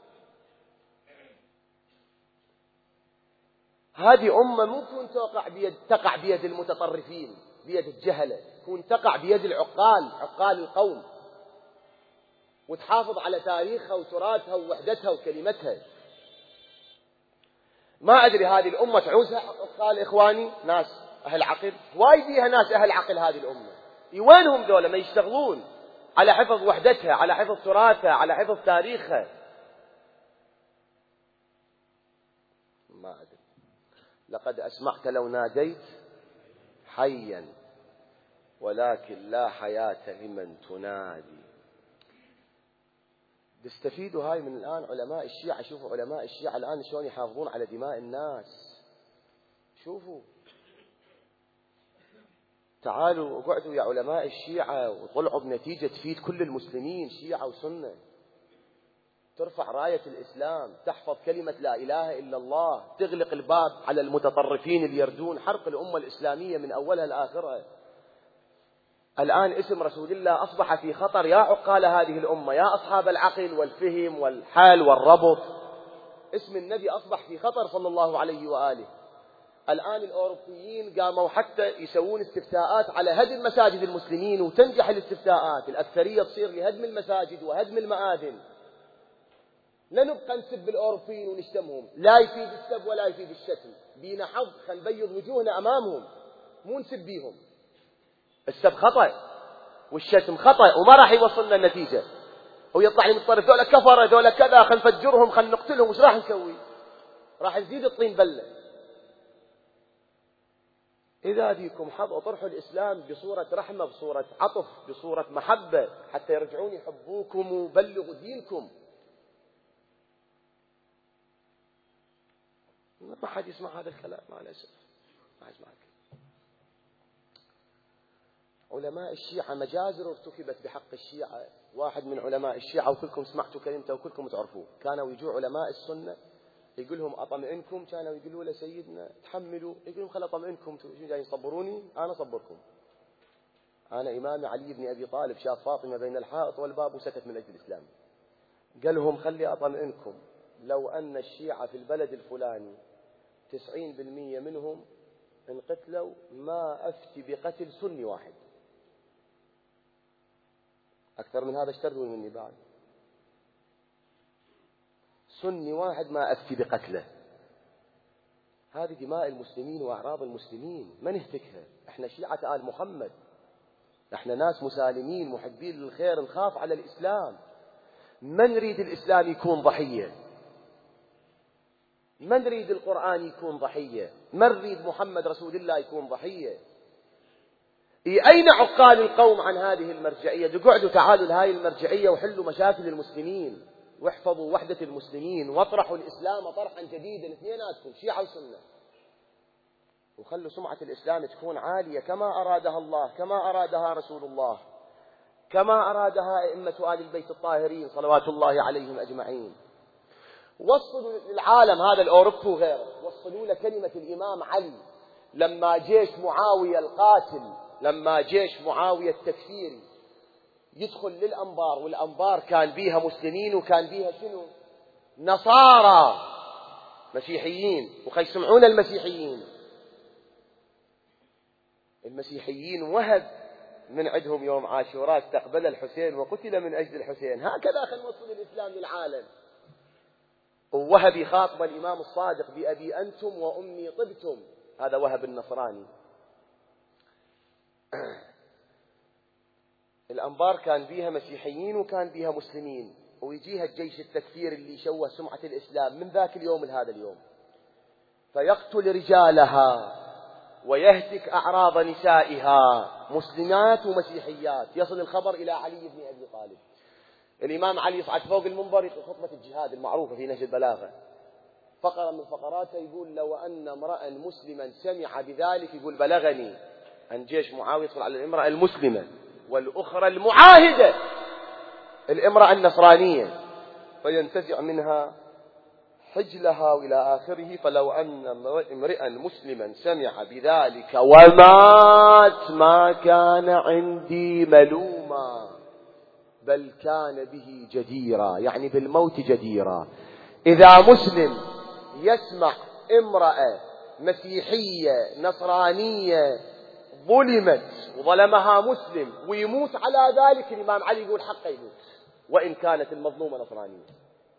هذه أمة ممكن تقع بيد المتطرفين، بيد الجهلة، تكون تقع بيد عقال القوم، وتحافظ على تاريخها وتراثها ووحدتها وكلمتها. ما أدري هذه الأمة تعوزها عقال إخواني، ناس أهل عقل. وايد فيها ناس أهل عقل هذه الأمة. وينهم ذولا ما يشتغلون على حفظ وحدتها، على حفظ تراثها، على حفظ تاريخها؟ ما أدري. لقد أسمعت لو ناديت حيا ولكن لا حياة لمن تنادي. تستفيدوا هاي من الآن علماء الشيعة. شوفوا علماء الشيعة الآن شلون يحافظون على دماء الناس. شوفوا، تعالوا اقعدوا يا علماء الشيعة وطلعوا بنتيجة تفيد كل المسلمين شيعة وسنة، ترفع راية الإسلام، تحفظ كلمة لا إله إلا الله، تغلق الباب على المتطرفين اللي يردون حرق الأمة الإسلامية من أولها لآخرها. الآن اسم رسول الله أصبح في خطر يا عقال هذه الأمة، يا أصحاب العقل والفهم والحال والربط. اسم النبي أصبح في خطر صلى الله عليه وآله. الآن الأوروبيين قاموا حتى يسوون استفتاءات على هدم مساجد المسلمين، وتنجح الاستفتاءات، الأكثرية تصير لهدم المساجد وهدم المآذن. لا نبقى نسب الأوروبيين ونشتمهم، لا يفيد السب ولا يفيد الشتم. بينا حظ خل نبيض وجوهنا أمامهم، مو نسب بيهم. السب خطأ والشتم خطأ وما راح يوصلنا النتيجة. هو يطلع لي من الطرف ذولا كفرة ذولا كذا، خل نفجرهم خل نقتلهم. وش راح نسوي؟ راح نزيد الطين بلة. إذا ديكم حظ اطرحوا الإسلام بصورة رحمة، بصورة عطف، بصورة محبة، حتى يرجعون يحبوكم وبلغوا دينكم. ما حد يسمع هذا الكلام مع الأسف، ما يسمع. علماء الشيعة مجازر ارتكبت بحق الشيعة. واحد من علماء الشيعة وكلكم سمعتوا كلمته وكلكم تعرفوه، كانوا يجوا علماء السنة يقول لهم أطمئنكم، كانوا يقولوا له سيدنا تحملوا، يقول لهم خل أطمئنكم، شو جايين تصبروني؟ أنا أصبركم. أنا إمامي علي بن أبي طالب شاف فاطمة بين الحائط والباب وسكت من أجل الإسلام. قال لهم خلي أطمئنكم، لو أن الشيعة في البلد الفلاني 90% منهم إن قتلوا ما أفتي بقتل سني واحد. أكثر من هذا اشتردوا مني بعد. سني واحد ما أفتي بقتله. هذه دماء المسلمين وأعراض المسلمين ما نهتكها. احنا شيعة آل محمد، احنا ناس مسالمين محبين للخير، نخاف على الإسلام، ما نريد الإسلام يكون ضحية، ما نريد القرآن يكون ضحية، ما نريد محمد رسول الله يكون ضحية. أين عقال القوم عن هذه المرجعية؟ قعدوا تعالوا لهذه المرجعية وحلوا مشاكل المسلمين واحفظوا وحدة المسلمين واطرحوا الإسلام طرحا جديدا اثنيناتكم شيعة وسنة، وخلوا سمعة الإسلام تكون عالية كما أرادها الله، كما أرادها رسول الله، كما أرادها أئمة آل البيت الطاهرين صلوات الله عليهم أجمعين. وصلوا للعالم هذا الأوروبي وغيره، وصلوا له كلمة الإمام علي لما جيش معاوية القاتل، لما جيش معاوية التكفيري يدخل للأنبار، والأنبار كان بيها مسلمين وكان بيها شنو؟ نصارى مسيحيين، وخيسمعون المسيحيين. المسيحيين وهب من عندهم يوم عاشوراء استقبل الحسين وقتل من أجل الحسين. هكذا خلينا نوصل الإسلام للعالم. ووهب يخاطب الإمام الصادق بأبي أنتم وأمي طبتم، هذا وهب النصراني. الأنبار كان بيها مسيحيين وكان بيها مسلمين، ويجيها الجيش التكفير اللي يشوه سمعة الإسلام من ذاك اليوم لهذا اليوم، فيقتل رجالها ويهتك أعراض نسائها مسلمات ومسيحيات. يصل الخبر إلى علي بن أبي طالب. الإمام علي يصعد فوق المنبر يقول خطبة الجهاد المعروفة في نهج البلاغة، فقرة من فقراته يقول لو أن امرأ مسلما سمع بذلك، يقول بلغني أن جيش معاوية يدخل على الامرأة المسلمة والأخرى المعاهدة الامرأة النصرانية فينتزع منها حجلها وإلى آخره، فلو أن امرئا مسلما سمع بذلك ومات ما كان عندي ملوما بل كان به جديرا، يعني بالموت جديرا. إذا مسلم يسمع امرأة مسيحية نصرانية ظلمت وظلمها مسلم ويموت على ذلك، الإمام علي يقول حقه يموت وإن كانت المظلومة نصرانية.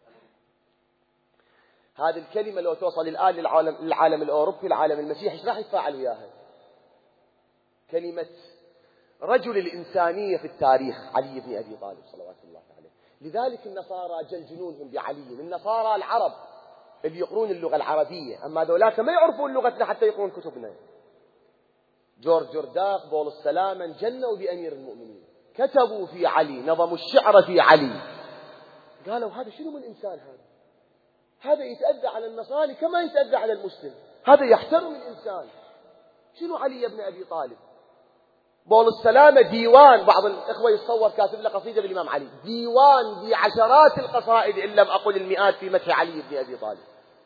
هذه الكلمة لو توصل الآن للعالم الأوروبي العالم المسيحي ايش راح يتفاعل وياها؟ كلمة رجل الإنسانية في التاريخ علي بن أبي طالب صلوات الله عليه. لذلك النصارى جنونهم بعلي، النصارى العرب اللي يقرون اللغة العربية، أما ذولاك ما يعرفون لغتنا حتى يقرون كتبنا. جورج جرداق بول السلامة جنوا بأمير المؤمنين، كتبوا في علي، نظموا الشعر في علي، قالوا هذا شنو من إنسان؟ هذا يتأذى على النصارى كما يتأذى على المسلم، هذا يحترم الإنسان. شنو علي بن أبي طالب؟ بول السلامة ديوان، بعض الإخوة يتصور كاتب له قصيدة بالإمام علي، ديوان بعشرات القصائد إن لم أقل المئات في مدح علي بن أبي طالب.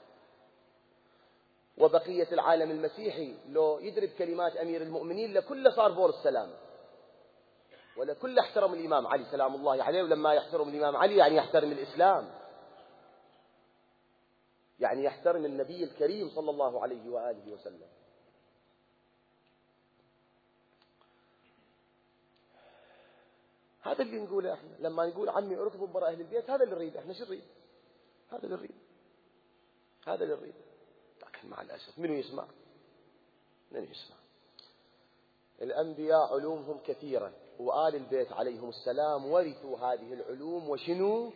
وبقية العالم المسيحي لو يدرب كلمات أمير المؤمنين لكل صار بول السلامة، ولكل احترم الإمام علي سلام الله عليه. ولما يحترم الإمام علي يعني يحترم الإسلام، يعني يحترم النبي الكريم صلى الله عليه وآله وسلم. هذا اللي نقوله احنا لما نقول عمي ارفضوا براء أهل البيت، هذا اللي نريد احنا. شو نريد؟ هذا اللي نريد، هذا اللي نريد. لكن مع الأسف منو يسمع؟ من يسمع؟ الأنبياء علومهم كثيرة، وآل البيت عليهم السلام ورثوا هذه العلوم وشنو؟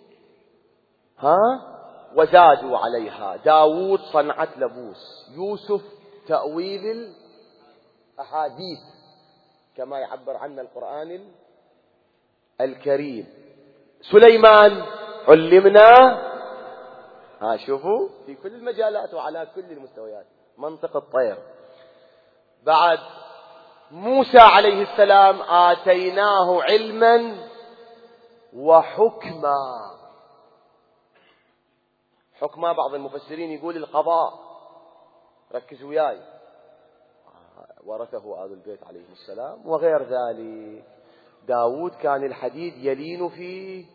وزادوا عليها. داود صنعة لبوس، يوسف تأويل الأحاديث كما يعبر عنه القرآن الكريم. سليمان علمنا شوفوا في كل المجالات وعلى كل المستويات، منطق الطير. بعد موسى عليه السلام آتيناه علما وحكما. حكما بعض المفسرين يقول القضاء، ركزوا وياي، ورثه آل البيت عليهم السلام وغير ذلك. داود كان الحديد يلين في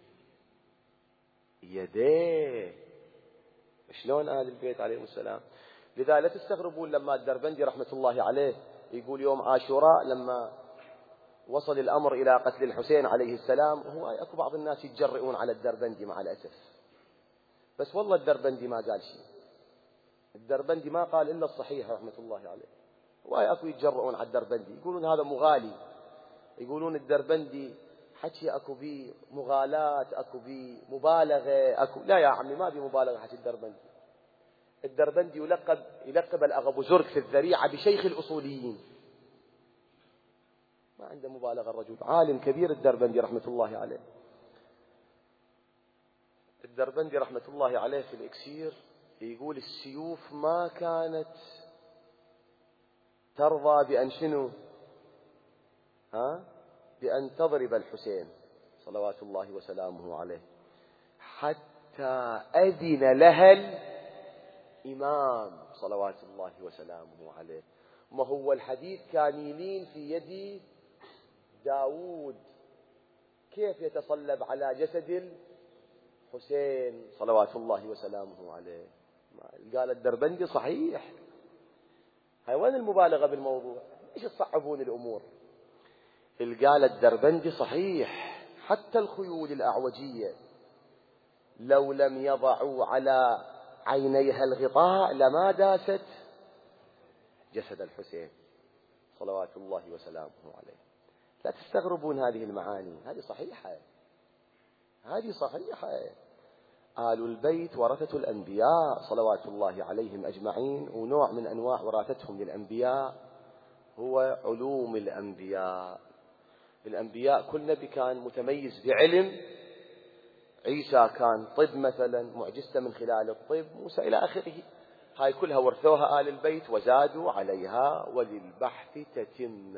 يديه، شلون آل البيت عليهم السلام؟ لذا لا تستغربون لما الدربندي رحمة الله عليه يقول يوم عاشوراء لما وصل الأمر إلى قتل الحسين عليه السلام، هو أكو بعض الناس يتجرئون على الدربندي مع الأسف، بس والله الدربندي ما قال شيء، الدربندي ما قال إلا الصحيح رحمة الله عليه. وأكو يتجرؤون على الدربندي يقولون هذا مغالي، يقولون الدربندي حكي أكو بي مغالاة، أكو بي مبالغة، أكو لا يا عمي ما بي مبالغة حكي الدربندي. الدربندي يلقب الأغا زرق في الذريعة بشيخ الأصوليين، ما عنده مبالغة، الرجل عالم كبير الدربندي رحمة الله عليه. الدربندي رحمة الله عليه في الإكسير يقول السيوف ما كانت ترضى بأن شنو بأن تضرب الحسين صلوات الله وسلامه عليه حتى أذن لها الإمام صلوات الله وسلامه عليه. ما هو الحديث كان يلين في يد داود، كيف يتصلب على جسد الحسين صلوات الله وسلامه عليه؟ قال الدربندي صحيح. هاي وين المبالغة بالموضوع؟ ليش تصعبون الأمور؟ قال الدربندي صحيح، حتى الخيول الأعوجية لو لم يضعوا على عينيها الغطاء لما داست جسد الحسين صلوات الله وسلامه عليه. لا تستغربون هذه المعاني، هذه صحيحة، هذه صحيحة. آل البيت ورثة الأنبياء صلوات الله عليهم أجمعين، ونوع من أنواع وراثتهم للأنبياء هو علوم الأنبياء. الأنبياء كل نبي كان متميز بعلم، عيسى كان طب مثلا معجزته من خلال الطب، موسى إلى آخره. هاي كلها ورثوها آل البيت وزادوا عليها، وللبحث تتم.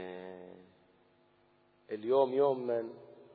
اليوم يوم من؟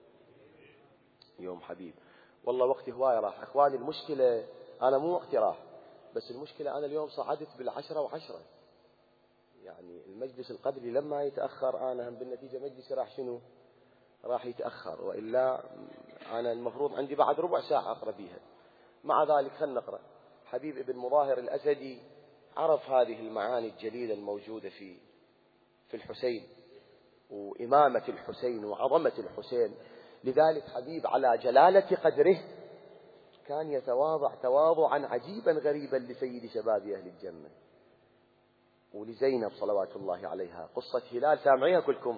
يوم حبيب. والله وقتي هواية راح أخواني. المشكلة أنا مو وقتي راح، بس المشكلة أنا اليوم صعدت بال10:10، يعني المجلس القدري لما يتأخر أنا هم بالنتيجة مجلسي راح شنو؟ راح يتأخر، وإلا أنا المفروض عندي بعد ربع ساعة أقرأ بيها. مع ذلك خلنا نقرأ. حبيب ابن مظاهر الأسدي عرف هذه المعاني الجليلة الموجودة في الحسين وإمامة الحسين وعظمة الحسين. لذلك حبيب على جلالة قدره كان يتواضع تواضعا عجيبا غريبا لسيد شباب أهل الجنة ولزينب صلوات الله عليها. قصة هلال سامعيها كلكم؟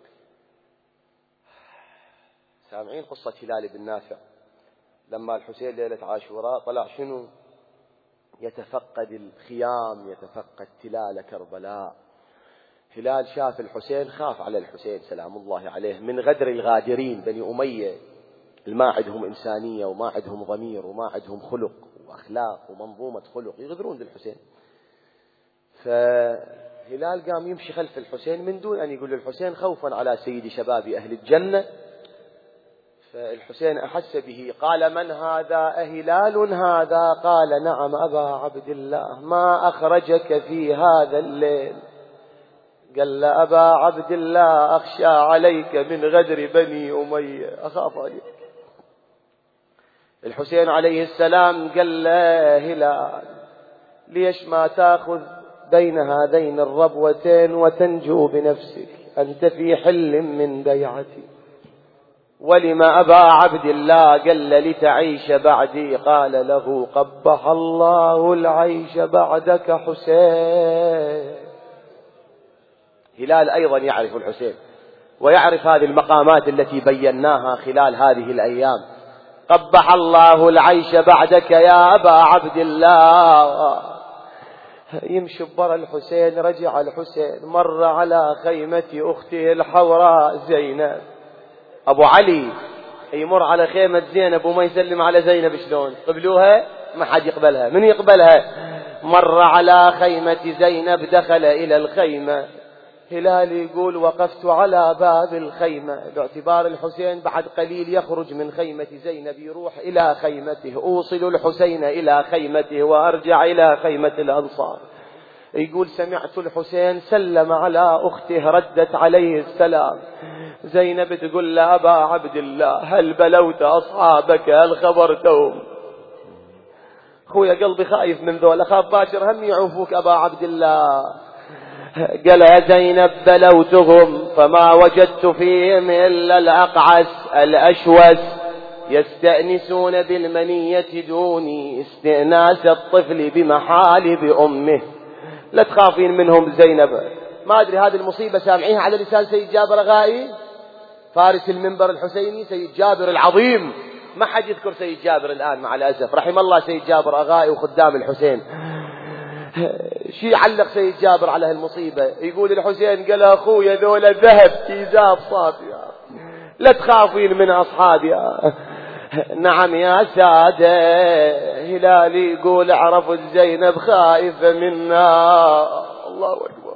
سامعين قصة هلال بن نافع لما الحسين ليلة عاشوراء طلع شنو؟ يتفقد الخيام، يتفقد تلال كربلاء. هلال شاف الحسين خاف على الحسين سلام الله عليه من غدر الغادرين بني أمية، ما عندهم إنسانية وما عندهم ضمير وما عندهم خلق وأخلاق ومنظومة خلق، يغدرون بالحسين. فهلال قام يمشي خلف الحسين من دون أن يقول للحسين خوفا على سيد شباب أهل الجنة. فالحسين أحس به، قال من هذا؟ أهلال هذا؟ قال نعم أبا عبد الله، ما أخرجك في هذا الليل؟ قال له أبا عبد الله أخشى عليك من غدر بني أمية، أخاف عليك. الحسين عليه السلام قال له هلال ليش ما تأخذ بين هذين الربوتين وتنجو بنفسك؟ أنت في حل من بيعتي. ولما أبا عبد الله؟ قال لتعيش بعدي. قال له قبح الله العيش بعدك حسين. هلال أيضا يعرف الحسين ويعرف هذه المقامات التي بيناها خلال هذه الأيام. قبح الله العيش بعدك يا أبا عبد الله. يمشي برا الحسين. رجع الحسين مر على خيمة أخته الحوراء زينب. أبو علي يمر على خيمة زينب وما يسلم على زينب، شلون قبلوها؟ ما حد يقبلها. من يقبلها؟ مر على خيمة زينب دخل إلى الخيمة. هلال يقول وقفت على باب الخيمة باعتبار الحسين بعد قليل يخرج من خيمة زينب يروح إلى خيمته. أوصل الحسين إلى خيمته وأرجع إلى خيمة الأنصار. يقول سمعت الحسين سلم على أخته ردت عليه السلام. زينب تقول له أبا عبد الله هل بلوت أصحابك هل خبرتهم؟ خويا قلبي خايف من ذول، أخاف باكر هم يعوفوك أبا عبد الله. قال يا زينب بلوتهم فما وجدت فيهم إلا الأقعس الأشوس يستأنسون بالمنية دوني استئناس الطفل بمحالب أمه. لا تخافين منهم زينب. ما أدري هذه المصيبة سامعيها على لسان سيد جابر أغائي فارس المنبر الحسيني، سيد جابر العظيم. ما حد يذكر سيد جابر الآن مع الأسف، رحم الله سيد جابر أغائي وخدام الحسين. شي علق سيد جابر على هالمصيبة، يقول الحسين قال أخويا ذولا ذهب كيزاب صافية لا تخافين من أصحابي. نعم يا سادة. هلالي يقول عرفت زينب خائفة منا. الله أكبر.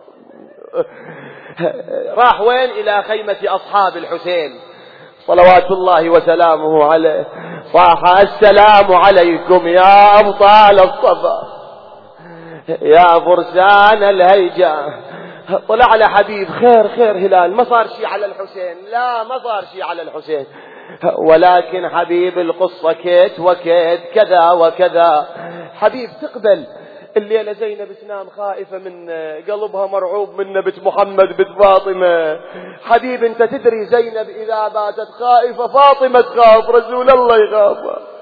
راح وين؟ إلى خيمة أصحاب الحسين صلوات الله وسلامه عليه. صاح السلام عليكم يا أبطال الصفا يا فرسان الهيجة. طلع على حبيب خير خير هلال، ما صار شيء على الحسين، لا ما صار شيء على الحسين، ولكن حبيب القصة كيت وكيت كذا وكذا. حبيب تقبل الليلة زينب تنام خائفة من قلبها مرعوب من بنت محمد بنت فاطمة. حبيب انت تدري زينب اذا باتت خائفة فاطمة تخاف، رسول الله يخاف.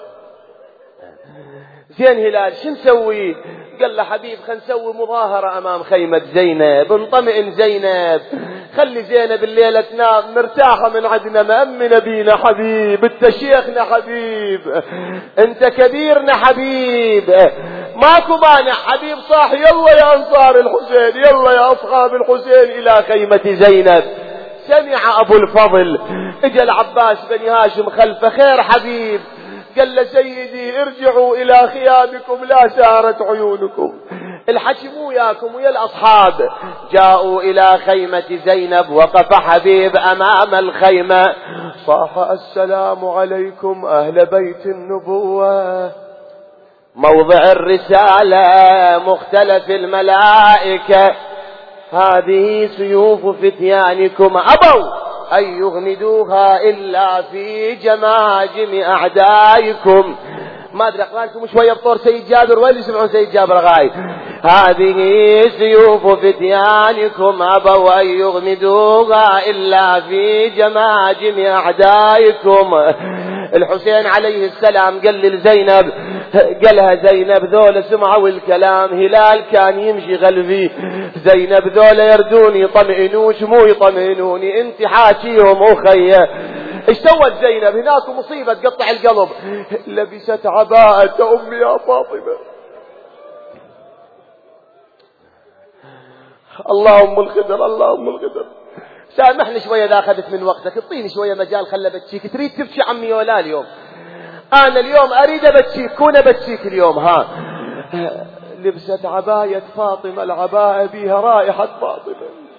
زين هلال شو نسوي؟ قال له حبيب خل نسوي مظاهرة امام خيمة زينب، نطمئن زينب، خلي زينب الليلة تنام مرتاحة من عندنا، مأمنة بينا حبيب، انت شيخنا حبيب، انت كبيرنا حبيب، ماكو مانع. حبيب صاح يلا يا انصار الحسين، يلا يا اصحاب الحسين الى خيمة زينب. سمع ابو الفضل اجا العباس بن هاشم خلفه خير حبيب. قال له سيدي ارجعوا الى خيامكم لا سارت عيونكم. الحكي مو وياكم ويا الاصحاب. جاءوا الى خيمة زينب، وقف حبيب امام الخيمة صاح السلام عليكم اهل بيت النبوة، موضع الرسالة مختلف الملائكة، هذه سيوف فتيانكم أبوا أن يغمدوها إلا في جماجم أعدائكم. ما أدري أقرأ لكم شوية بطور سيد جابر وين يسمعون سيد جابر غاي. هذه سيوف فتيانكم أبوا أن يغمدوها إلا في جماجم أعدائكم. الحسين عليه السلام قال لزينب، قالها زينب ذول سمعوا الكلام، هلال كان يمشي غلبي، زينب ذول يردوني يطمئنوش مو يطمئنوني، انت حاكيهم أخي. ايش سوت زينب؟ هناك مصيبة تقطع القلب. لبست عباءة أمي يا فاطمة. اللهم الخدر اللهم الخدر. سامحني شوية إذا أخذت من وقتك، اعطيني شوية مجال خلى بتشيك. تريد تبكي عمي ولا اليوم؟ أنا اليوم أريد بتشيك، كون بتشيك اليوم. ها لبست عباية فاطمة، العباءة بيها رائحة فاطمة.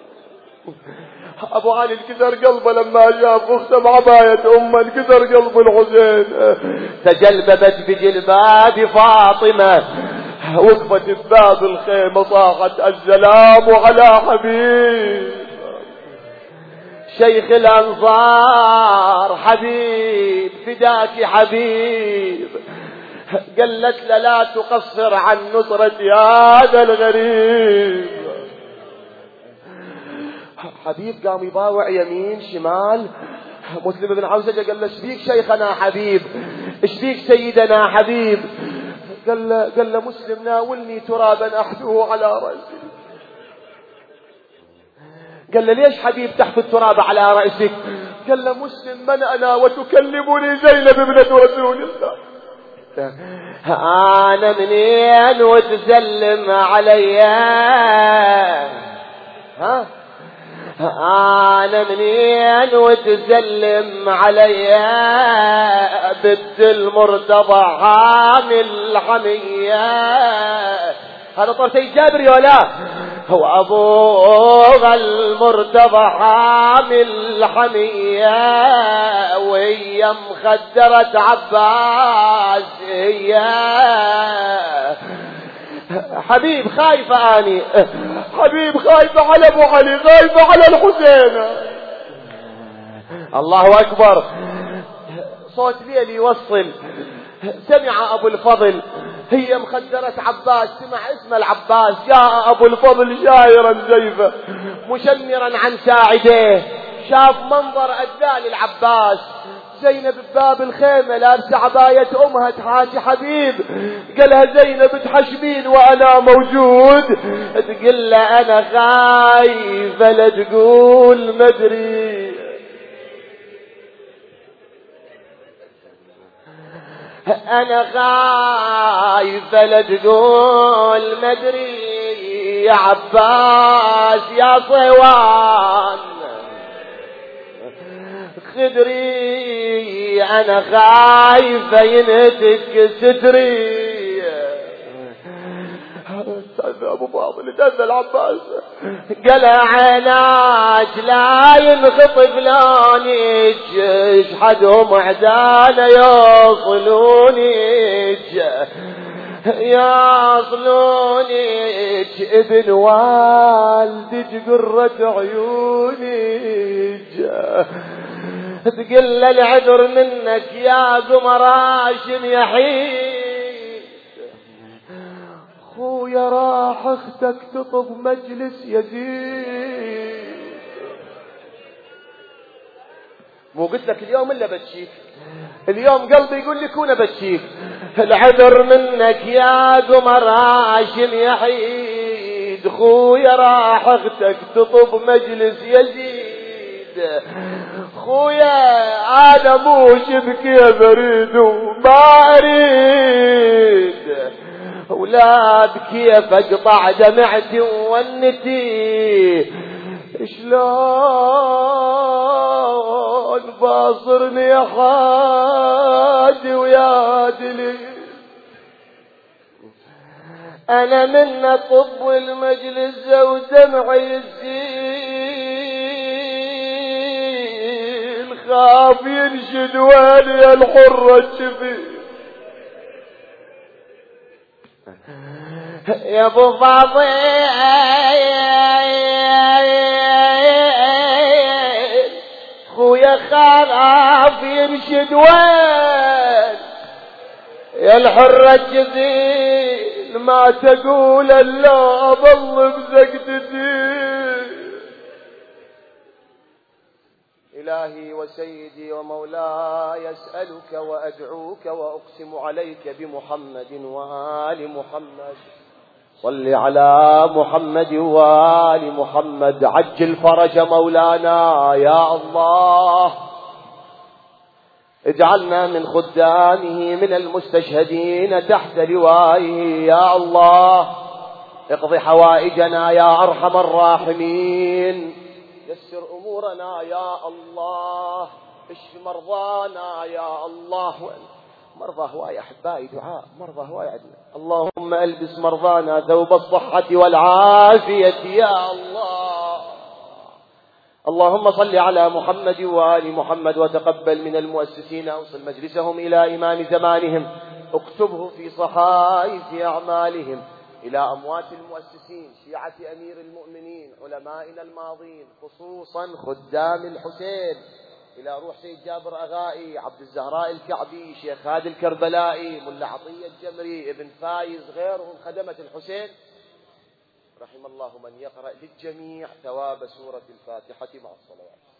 أبو علي انكسر قلبه لما شاف أخته بعباية أمه، انكسر قلب الحسين. تجلببت بجلباب فاطمة، وقفت بباب الخيمة صاحت السلام على حبيب شيخ الأنصار، حبيب فداك حبيب. قالت له لا تقصر عن نصرة هذا الغريب. حبيب قام يباوع يمين شمال. مسلم بن عوزجة قال له ايش بيك شيخنا حبيب، ايش بيك سيدنا حبيب؟ قال له مسلم ناولني ترابا احثه على رأسي. قال له ليش حبيب تحت التراب على رأسك؟ قال له مسلم من أنا وتكلمني زينب ابنة رسول الله؟ أنا منين وتسلم علي؟ ها أنا منين وتسلم علي؟ بنت المرتضى حامل حمية. هذا طور سيد جابر يا لا؟ هو أبوغ المرتضى حامل حمية، وهي مخدرة عباس هي. حبيب خايفة أني، حبيب خايفة على أبو علي، خايفة على الحسين. الله أكبر. صوت ليل يوصل. سمع أبو الفضل، هي مخدرة عباس، سمع اسم العباس، جاء أبو الفضل شايرا زيفة مشمرا عن ساعديه، شاف منظر أذال العباس. زينب بباب الخيمة لابسة عباية أمها تحاكي حبيب، قالها زينب تحشمين وأنا موجود؟ تقول له أنا خايفة لا تقول مدري، أنا خايفة لا تقول مدري يا عباس يا صوان خدري، أنا خايفة ينتك ستري. أبو فاضل دل العباس قال عيناك لا ينخطف لونك، اشحدهم عدانا يصلونك ابن والدك قرة عيونك. تقل العذر منك يا قمر هاشم يحيد، خويا راح اختك تطب مجلس يزيد. مو قلت لك اليوم الا بتشيك، اليوم قلبي يقول لك وانا بتشيك. العذر منك يا قمر هاشم يحيد، خويا راح اختك تطب مجلس يزيد. خويا انا مو شبكي بريد وما اريد، اولاد كيف اقطع دمعتي وونتي، شلون باصرني يا حاجي ويا دلي، انا من طب المجلس ودمعي يزيل، خاف ينشد ويلي الحرة الشفي. يا ابو فاضل خويا خاف ينشد وين يا الحرة الجزيل، ما تقول الا اظل بزقدتي. إلهي وسيدي ومولاي أسألك وأدعوك وأقسم عليك بمحمد وآل محمد، صل على محمد وآل محمد، عجل فرج مولانا يا الله، اجعلنا من خدامه من المستشهدين تحت لوائه يا الله، اقض حوائجنا يا أرحم الراحمين، يسر أمورنا يا الله، اشف مرضانا يا الله. مرضى هواي أحبائي، دعاء مرضى هواي عندنا. اللهم ألبس مرضانا ثوب الصحة والعافية يا الله. اللهم صل على محمد وآل محمد، وتقبل من المؤسسين، أوصل مجلسهم إلى إمام زمانهم، اكتبه في صحائف أعمالهم، إلى أموات المؤسسين، شيعة أمير المؤمنين، علمائنا الماضين، خصوصا خدام الحسين، إلى روح سيد جابر أغائي، عبد الزهراء الكعبي، شيخ هادي الكربلائي، ملا عطية الجمري، ابن فايز، غيرهم خدمة الحسين، رحم الله من يقرأ للجميع ثواب سورة الفاتحة مع الصلوات.